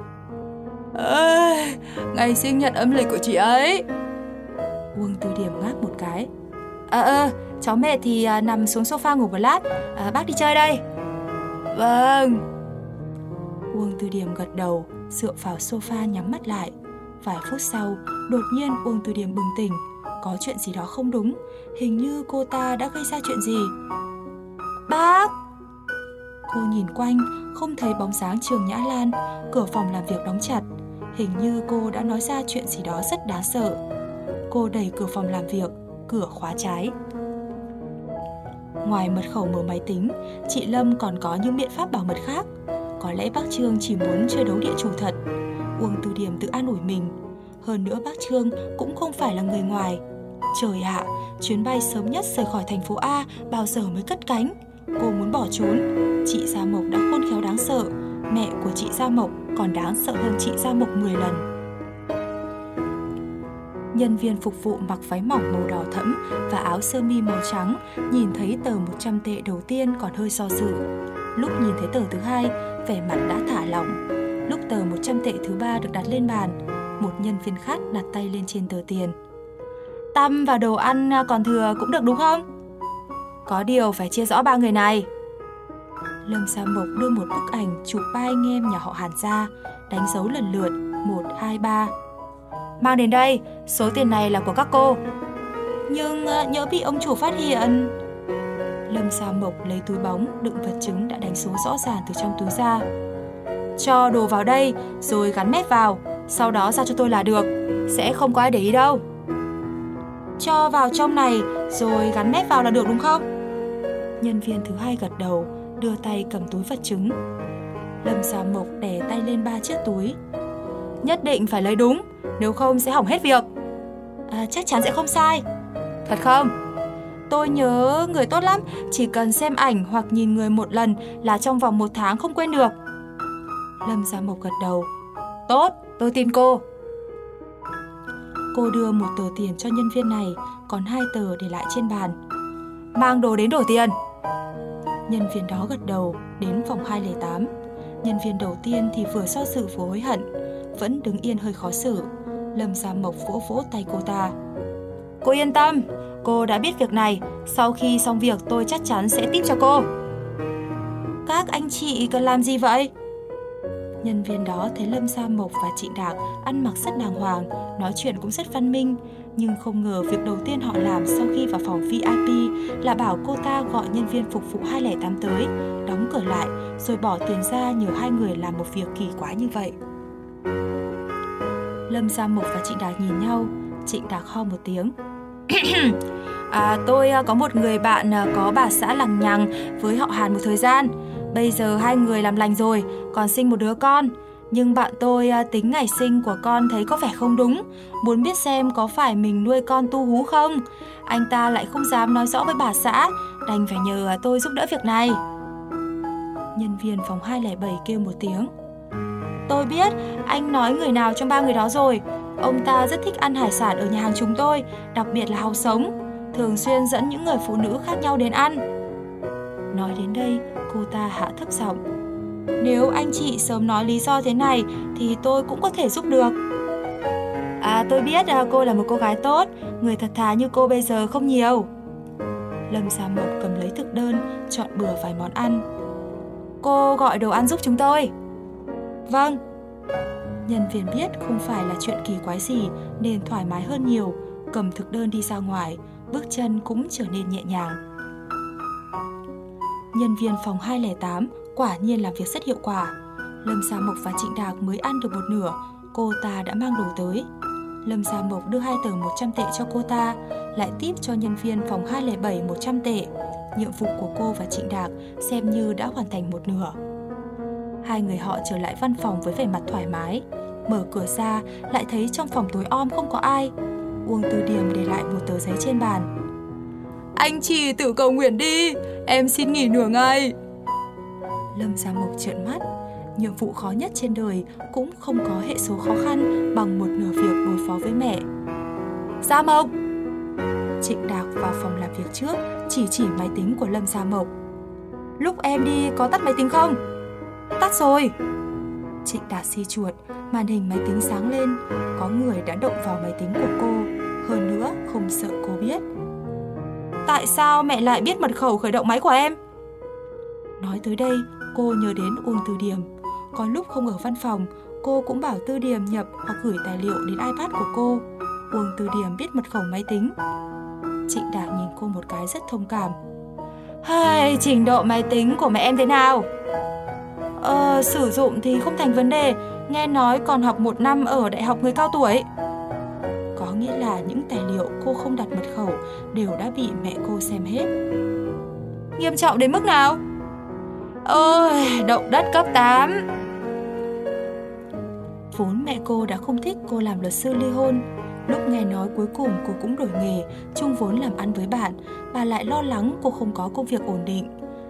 Ngày sinh nhật âm lịch của chị ấy. Uông Tư Điểm ngáp một cái. Cháu mệt thì nằm xuống sofa ngủ một lát, bác đi chơi đây. Vâng. Uông Tư Điểm gật đầu, dựa vào sofa nhắm mắt lại. Vài phút sau, đột nhiên Uông Tư Điểm bừng tỉnh. Có chuyện gì đó không đúng, hình như cô ta đã gây ra chuyện gì. Bác! Cô nhìn quanh, không thấy bóng dáng Trường Nhã Lan, cửa phòng làm việc đóng chặt. Hình như cô đã nói ra chuyện gì đó rất đáng sợ. Cô đẩy cửa phòng làm việc, cửa khóa trái. Ngoài mật khẩu mở máy tính, chị Lâm còn có những biện pháp bảo mật khác. Có lẽ bác Trương chỉ muốn chơi đấu địa chủ thật. Uông Tư Điểm tự an ủi mình. Hơn nữa bác Trương cũng không phải là người ngoài. Trời ạ, chuyến bay sớm nhất rời khỏi thành phố A bao giờ mới cất cánh? Cô muốn bỏ trốn. Chị Gia Mộc đã khôn khéo đáng sợ, mẹ của chị Gia Mộc còn đáng sợ hơn chị Gia Mộc 10 lần. Nhân viên phục vụ mặc váy mỏng màu đỏ thẫm và áo sơ mi màu trắng nhìn thấy tờ 100 tệ đầu tiên còn hơi do dự. Lúc nhìn thấy tờ thứ hai, vẻ mặt đã thả lỏng. Lúc tờ 100 tệ thứ ba được đặt lên bàn, một nhân viên khác đặt tay lên trên tờ tiền. Tăm và đồ ăn còn thừa cũng được đúng không? Có điều phải chia rõ 3 người này. Lâm Gia Mộc đưa một bức ảnh chụp 3 anh em nhà họ Hàn ra, đánh dấu lần lượt 1, 2, 3. Mang đến đây, số tiền này là của các cô. Nhưng nhỡ bị ông chủ phát hiện. Lâm Gia Mộc lấy túi bóng đựng vật chứng đã đánh số rõ ràng từ trong túi ra. Cho đồ vào đây rồi gắn mép vào, sau đó giao cho tôi là được, sẽ không có ai để ý đâu. Cho vào trong này rồi gắn mép vào là được đúng không? Nhân viên thứ hai gật đầu, đưa tay cầm túi vật chứng. Lâm Gia Mộc đè tay lên 3 chiếc túi. Nhất định phải lấy đúng, nếu không sẽ hỏng hết việc. Chắc chắn sẽ không sai. Thật không? Tôi nhớ người tốt lắm, chỉ cần xem ảnh hoặc nhìn người một lần là trong vòng 1 tháng không quên được. Lâm Gia Mộc gật đầu. Tốt, tôi tin cô. Cô đưa 1 tờ tiền cho nhân viên này, còn 2 tờ để lại trên bàn. Mang đồ đến đổi tiền. Nhân viên đó gật đầu, đến phòng 208. Nhân viên đầu tiên thì vừa do dự vừa hối hận, vẫn đứng yên hơi khó xử. Lâm Gia Mộc vỗ vỗ tay cô ta. Cô yên tâm, cô đã biết việc này, sau khi xong việc tôi chắc chắn sẽ tip cho cô. Các anh chị cần làm gì vậy? Nhân viên đó thấy Lâm Gia Mộc và Trịnh Đạc ăn mặc rất đàng hoàng, nói chuyện cũng rất văn minh, nhưng không ngờ việc đầu tiên họ làm sau khi vào phòng VIP là bảo cô ta gọi nhân viên phục vụ 208 tới, đóng cửa lại, rồi bỏ tiền ra nhờ 2 người làm một việc kỳ quái như vậy. Lâm Gia Mộc và Trịnh Đạc nhìn nhau, Trịnh Đạc ho một tiếng. Tôi có một người bạn có bà xã lằng nhằng với họ Hàn một thời gian. Bây giờ 2 người làm lành rồi, còn sinh một đứa con. Nhưng bạn tôi tính ngày sinh của con thấy có vẻ không đúng, muốn biết xem có phải mình nuôi con tu hú không. Anh ta lại không dám nói rõ với bà xã, đành phải nhờ tôi giúp đỡ việc này. Nhân viên phòng 207 kêu một tiếng. Tôi biết anh nói người nào trong 3 người đó rồi. Ông ta rất thích ăn hải sản ở nhà hàng chúng tôi, đặc biệt là hàu sống, thường xuyên dẫn những người phụ nữ khác nhau đến ăn. Nói đến đây, cô ta hạ thấp giọng. Nếu anh chị sớm nói lý do thế này thì tôi cũng có thể giúp được. Tôi biết cô là một cô gái tốt, người thật thà như cô bây giờ không nhiều. Lâm Gia Mộc cầm lấy thực đơn, chọn bừa vài món ăn. Cô gọi đồ ăn giúp chúng tôi. Vâng. Nhân viên biết không phải là chuyện kỳ quái gì nên thoải mái hơn nhiều, cầm thực đơn đi ra ngoài, bước chân cũng trở nên nhẹ nhàng. Nhân viên phòng 208 quả nhiên làm việc rất hiệu quả. Lâm Gia Mộc và Trịnh Đạc mới ăn được một nửa, cô ta đã mang đồ tới. Lâm Gia Mộc đưa 2 tờ 100 tệ cho cô ta, lại tip cho nhân viên phòng 207 100 tệ. Nhiệm vụ của cô và Trịnh Đạc xem như đã hoàn thành một nửa. 2 người họ trở lại văn phòng với vẻ mặt thoải mái. Mở cửa ra, lại thấy trong phòng tối om không có ai. Uông Từ Điểm để lại một tờ giấy trên bàn. Anh chị tự cầu nguyện đi, em xin nghỉ nửa ngày. Lâm Gia Mộc trợn mắt. Nhiệm vụ khó nhất trên đời cũng không có hệ số khó khăn bằng một nửa việc đối phó với mẹ. Gia Mộc! Trịnh Đạc vào phòng làm việc trước, chỉ máy tính của Lâm Gia Mộc. Lúc em đi có tắt máy tính không? Tắt rồi. Trịnh Đạc xi chuột, màn hình máy tính sáng lên. Có người đã động vào máy tính của cô, hơn nữa không sợ cô biết. Tại sao mẹ lại biết mật khẩu khởi động máy của em? Nói tới đây, cô nhớ đến Uông Từ Điểm. Có lúc không ở văn phòng, cô cũng bảo Từ Điểm nhập hoặc gửi tài liệu đến iPad của cô. Uông Từ Điểm biết mật khẩu máy tính. Trịnh Đạc nhìn cô một cái rất thông cảm. Trình độ máy tính của mẹ em thế nào? Sử dụng thì không thành vấn đề, nghe nói còn học 1 năm ở đại học người cao tuổi. Có nghĩa là những tài liệu cô không đặt mật khẩu đều đã bị mẹ cô xem hết. Nghiêm trọng đến mức nào? Động đất cấp 8. Vốn mẹ cô đã không thích cô làm luật sư ly hôn. Lúc nghe nói cuối cùng cô cũng đổi nghề, chung vốn làm ăn với bạn, bà lại lo lắng cô không có công việc ổn định.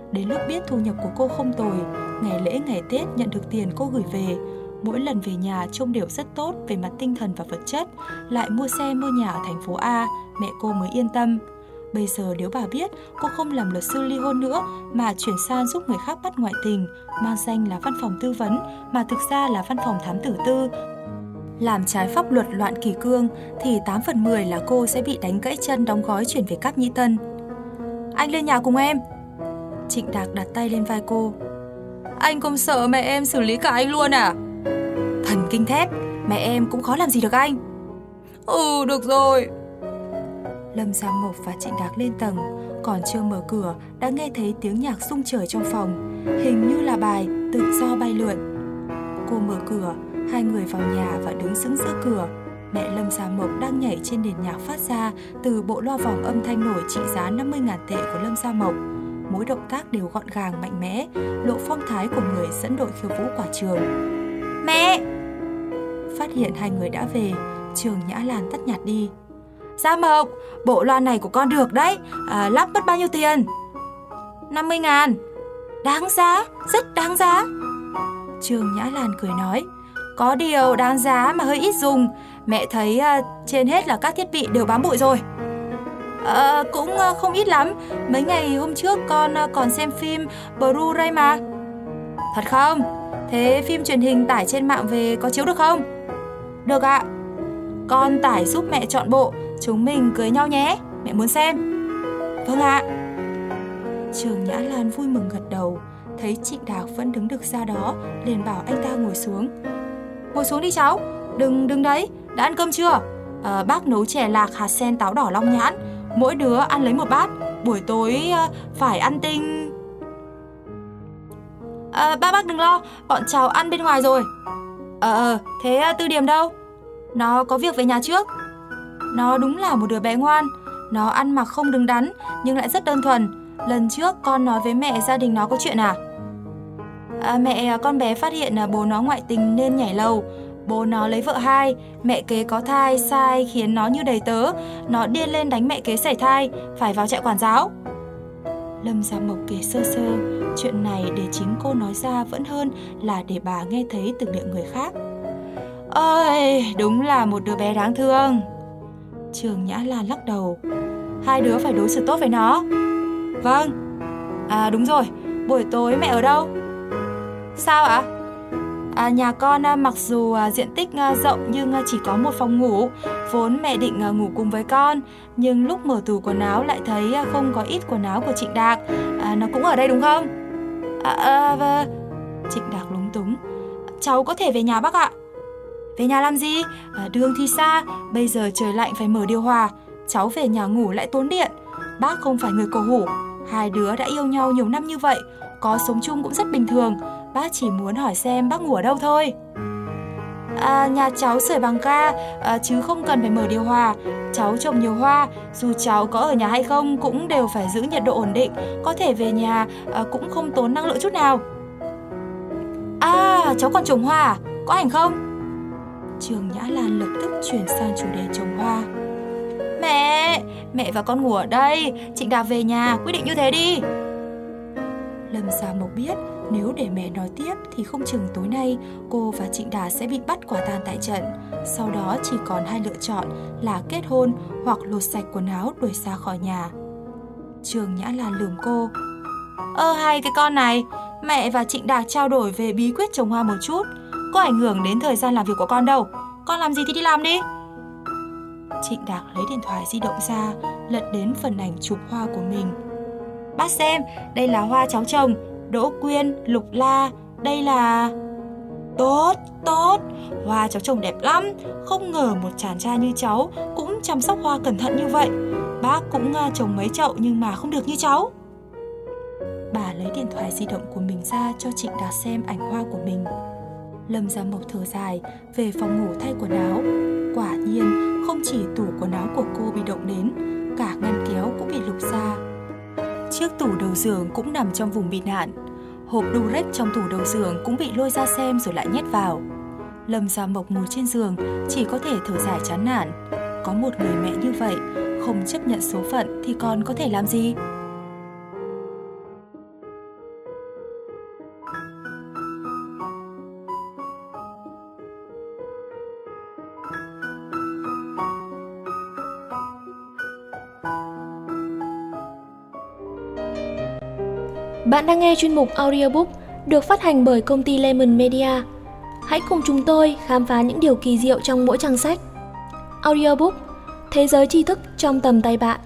Đến lúc biết thu nhập của cô không tồi, ngày lễ ngày Tết nhận được tiền cô gửi về, mỗi lần về nhà trông đều rất tốt về mặt tinh thần và vật chất, lại mua xe mua nhà ở thành phố A, mẹ cô mới yên tâm. Bây giờ nếu bà biết cô không làm luật sư ly hôn nữa mà chuyển sang giúp người khác bắt ngoại tình, mang danh là văn phòng tư vấn mà thực ra là văn phòng thám tử tư, làm trái pháp luật loạn kỷ cương, thì 8 phần 10 là cô sẽ bị đánh gãy chân đóng gói chuyển về Cáp Nhĩ Tân. Anh lên nhà cùng em. Trịnh Đạc đặt tay lên vai cô. Anh không sợ mẹ em xử lý cả anh luôn à? Thần kinh thép, mẹ em cũng khó làm gì được anh. Ừ, được rồi. Lâm Gia Mộc và Trịnh Đạc lên tầng, còn chưa mở cửa đã nghe thấy tiếng nhạc rung trời trong phòng, hình như là bài Tự do bay lượn. Cô mở cửa, hai người vào nhà và đứng sững giữa cửa. Mẹ Lâm Gia Mộc đang nhảy trên nền nhạc phát ra từ bộ loa vòng âm thanh nổi trị giá 50.000 tệ của Lâm Gia Mộc. Mỗi động tác đều gọn gàng mạnh mẽ, lộ phong thái của người dẫn đội khiêu vũ quả trường. Mẹ! Phát hiện hai người đã về, Trường Nhã Lan tắt nhạt đi. Gia Mộc, bộ loa này của con được đấy, lắp mất bao nhiêu tiền? 50.000. Đáng giá, rất đáng giá. Trường Nhã Lan cười nói. Có điều đáng giá mà hơi ít dùng. Mẹ thấy trên hết là các thiết bị đều bám bụi rồi. Cũng không ít lắm. Mấy ngày hôm trước con còn xem phim Blu-ray mà. Thật không? Thế phim truyền hình tải trên mạng về có chiếu được không? Được ạ. Con tải giúp mẹ chọn bộ, chúng mình cưới nhau nhé, mẹ muốn xem. Vâng ạ. Trường Nhã Lan vui mừng gật đầu. Thấy Trịnh Đạc vẫn đứng được ra đó, liền bảo anh ta ngồi xuống. Ngồi xuống đi cháu, đừng đấy, đã ăn cơm chưa? Bác nấu chè lạc hạt sen táo đỏ long nhãn, mỗi đứa ăn lấy một bát, buổi tối phải ăn tinh. Bác đừng lo, bọn cháu ăn bên ngoài rồi. Thế Tư Điềm đâu? Nó có việc về nhà trước. Nó đúng là một đứa bé ngoan, nó ăn mặc không đứng đắn nhưng lại rất đơn thuần. Lần trước con nói với mẹ gia đình nó có chuyện à? Mẹ con bé phát hiện bố nó ngoại tình nên nhảy lầu. Bố nó lấy vợ hai, mẹ kế có thai sai khiến nó như đầy tớ. Nó điên lên đánh mẹ kế sảy thai, phải vào trại quản giáo. Lâm Gia Mộc kể sơ sơ, chuyện này để chính cô nói ra vẫn hơn là để bà nghe thấy từ miệng người khác. Ôi, đúng là một đứa bé đáng thương. Trường Nhã Lan lắc đầu. Hai đứa phải đối xử tốt với nó. Vâng. Đúng rồi, buổi tối mẹ ở đâu? Sao ạ? Nhà con mặc dù diện tích rộng nhưng chỉ có một phòng ngủ. Vốn mẹ định ngủ cùng với con, nhưng lúc mở tủ quần áo lại thấy không có ít quần áo của Trịnh Đạc. Nó cũng ở đây đúng không? Vâng. Trịnh Đạc lúng túng. Cháu có thể về nhà bác ạ. Về nhà làm gì? Đường thì xa, bây giờ trời lạnh phải mở điều hòa. Cháu về nhà ngủ lại tốn điện. Bác không phải người cổ hủ. Hai đứa đã yêu nhau nhiều năm như vậy, có sống chung cũng rất bình thường. Bác chỉ muốn hỏi xem bác ngủ ở đâu thôi. Nhà cháu sưởi bằng ga, chứ không cần phải mở điều hòa. Cháu trồng nhiều hoa, dù cháu có ở nhà hay không cũng đều phải giữ nhiệt độ ổn định. Có thể về nhà cũng không tốn năng lượng chút nào. Cháu còn trồng hoa à? Có ảnh không? Trường Nhã Lan lập tức chuyển sang chủ đề trồng hoa. Mẹ và con ngủ ở đây, Trịnh Đạc về nhà, quyết định như thế đi. Lâm Gia Mộc biết nếu để mẹ nói tiếp thì không chừng tối nay cô và Trịnh Đạc sẽ bị bắt quả tang tại trận. Sau đó chỉ còn hai lựa chọn là kết hôn hoặc lột sạch quần áo đuổi xa khỏi nhà. Trường Nhã Lan lườm cô. Hay cái con này, mẹ và Trịnh Đạc trao đổi về bí quyết trồng hoa một chút, có ảnh hưởng đến thời gian làm việc của con đâu. Con làm gì thì đi làm đi. Trịnh Đạc lấy điện thoại di động ra, lật đến phần ảnh chụp hoa của mình. Bác xem, đây là hoa cháu trồng, đỗ quyên, lục la, đây là... Tốt, hoa cháu trồng đẹp lắm. Không ngờ một chàng trai như cháu cũng chăm sóc hoa cẩn thận như vậy. Bác cũng trồng mấy chậu nhưng mà không được như cháu. Bà lấy điện thoại di động của mình ra cho Trịnh Đạc xem ảnh hoa của mình. Lâm Gia Mộc thở dài, về phòng ngủ thay quần áo. Quả nhiên, không chỉ tủ quần áo của cô bị động đến, cả ngăn kéo cũng bị lục ra. Chiếc tủ đầu giường cũng nằm trong vùng bị nạn. Hộp Durex trong tủ đầu giường cũng bị lôi ra xem rồi lại nhét vào. Lâm Gia Mộc ngồi trên giường, chỉ có thể thở dài chán nản. Có một người mẹ như vậy, không chấp nhận số phận thì còn có thể làm gì? Bạn đang nghe chuyên mục audiobook được phát hành bởi công ty Lemon Media. Hãy cùng chúng tôi khám phá những điều kỳ diệu trong mỗi trang sách. Audiobook, thế giới tri thức trong tầm tay bạn.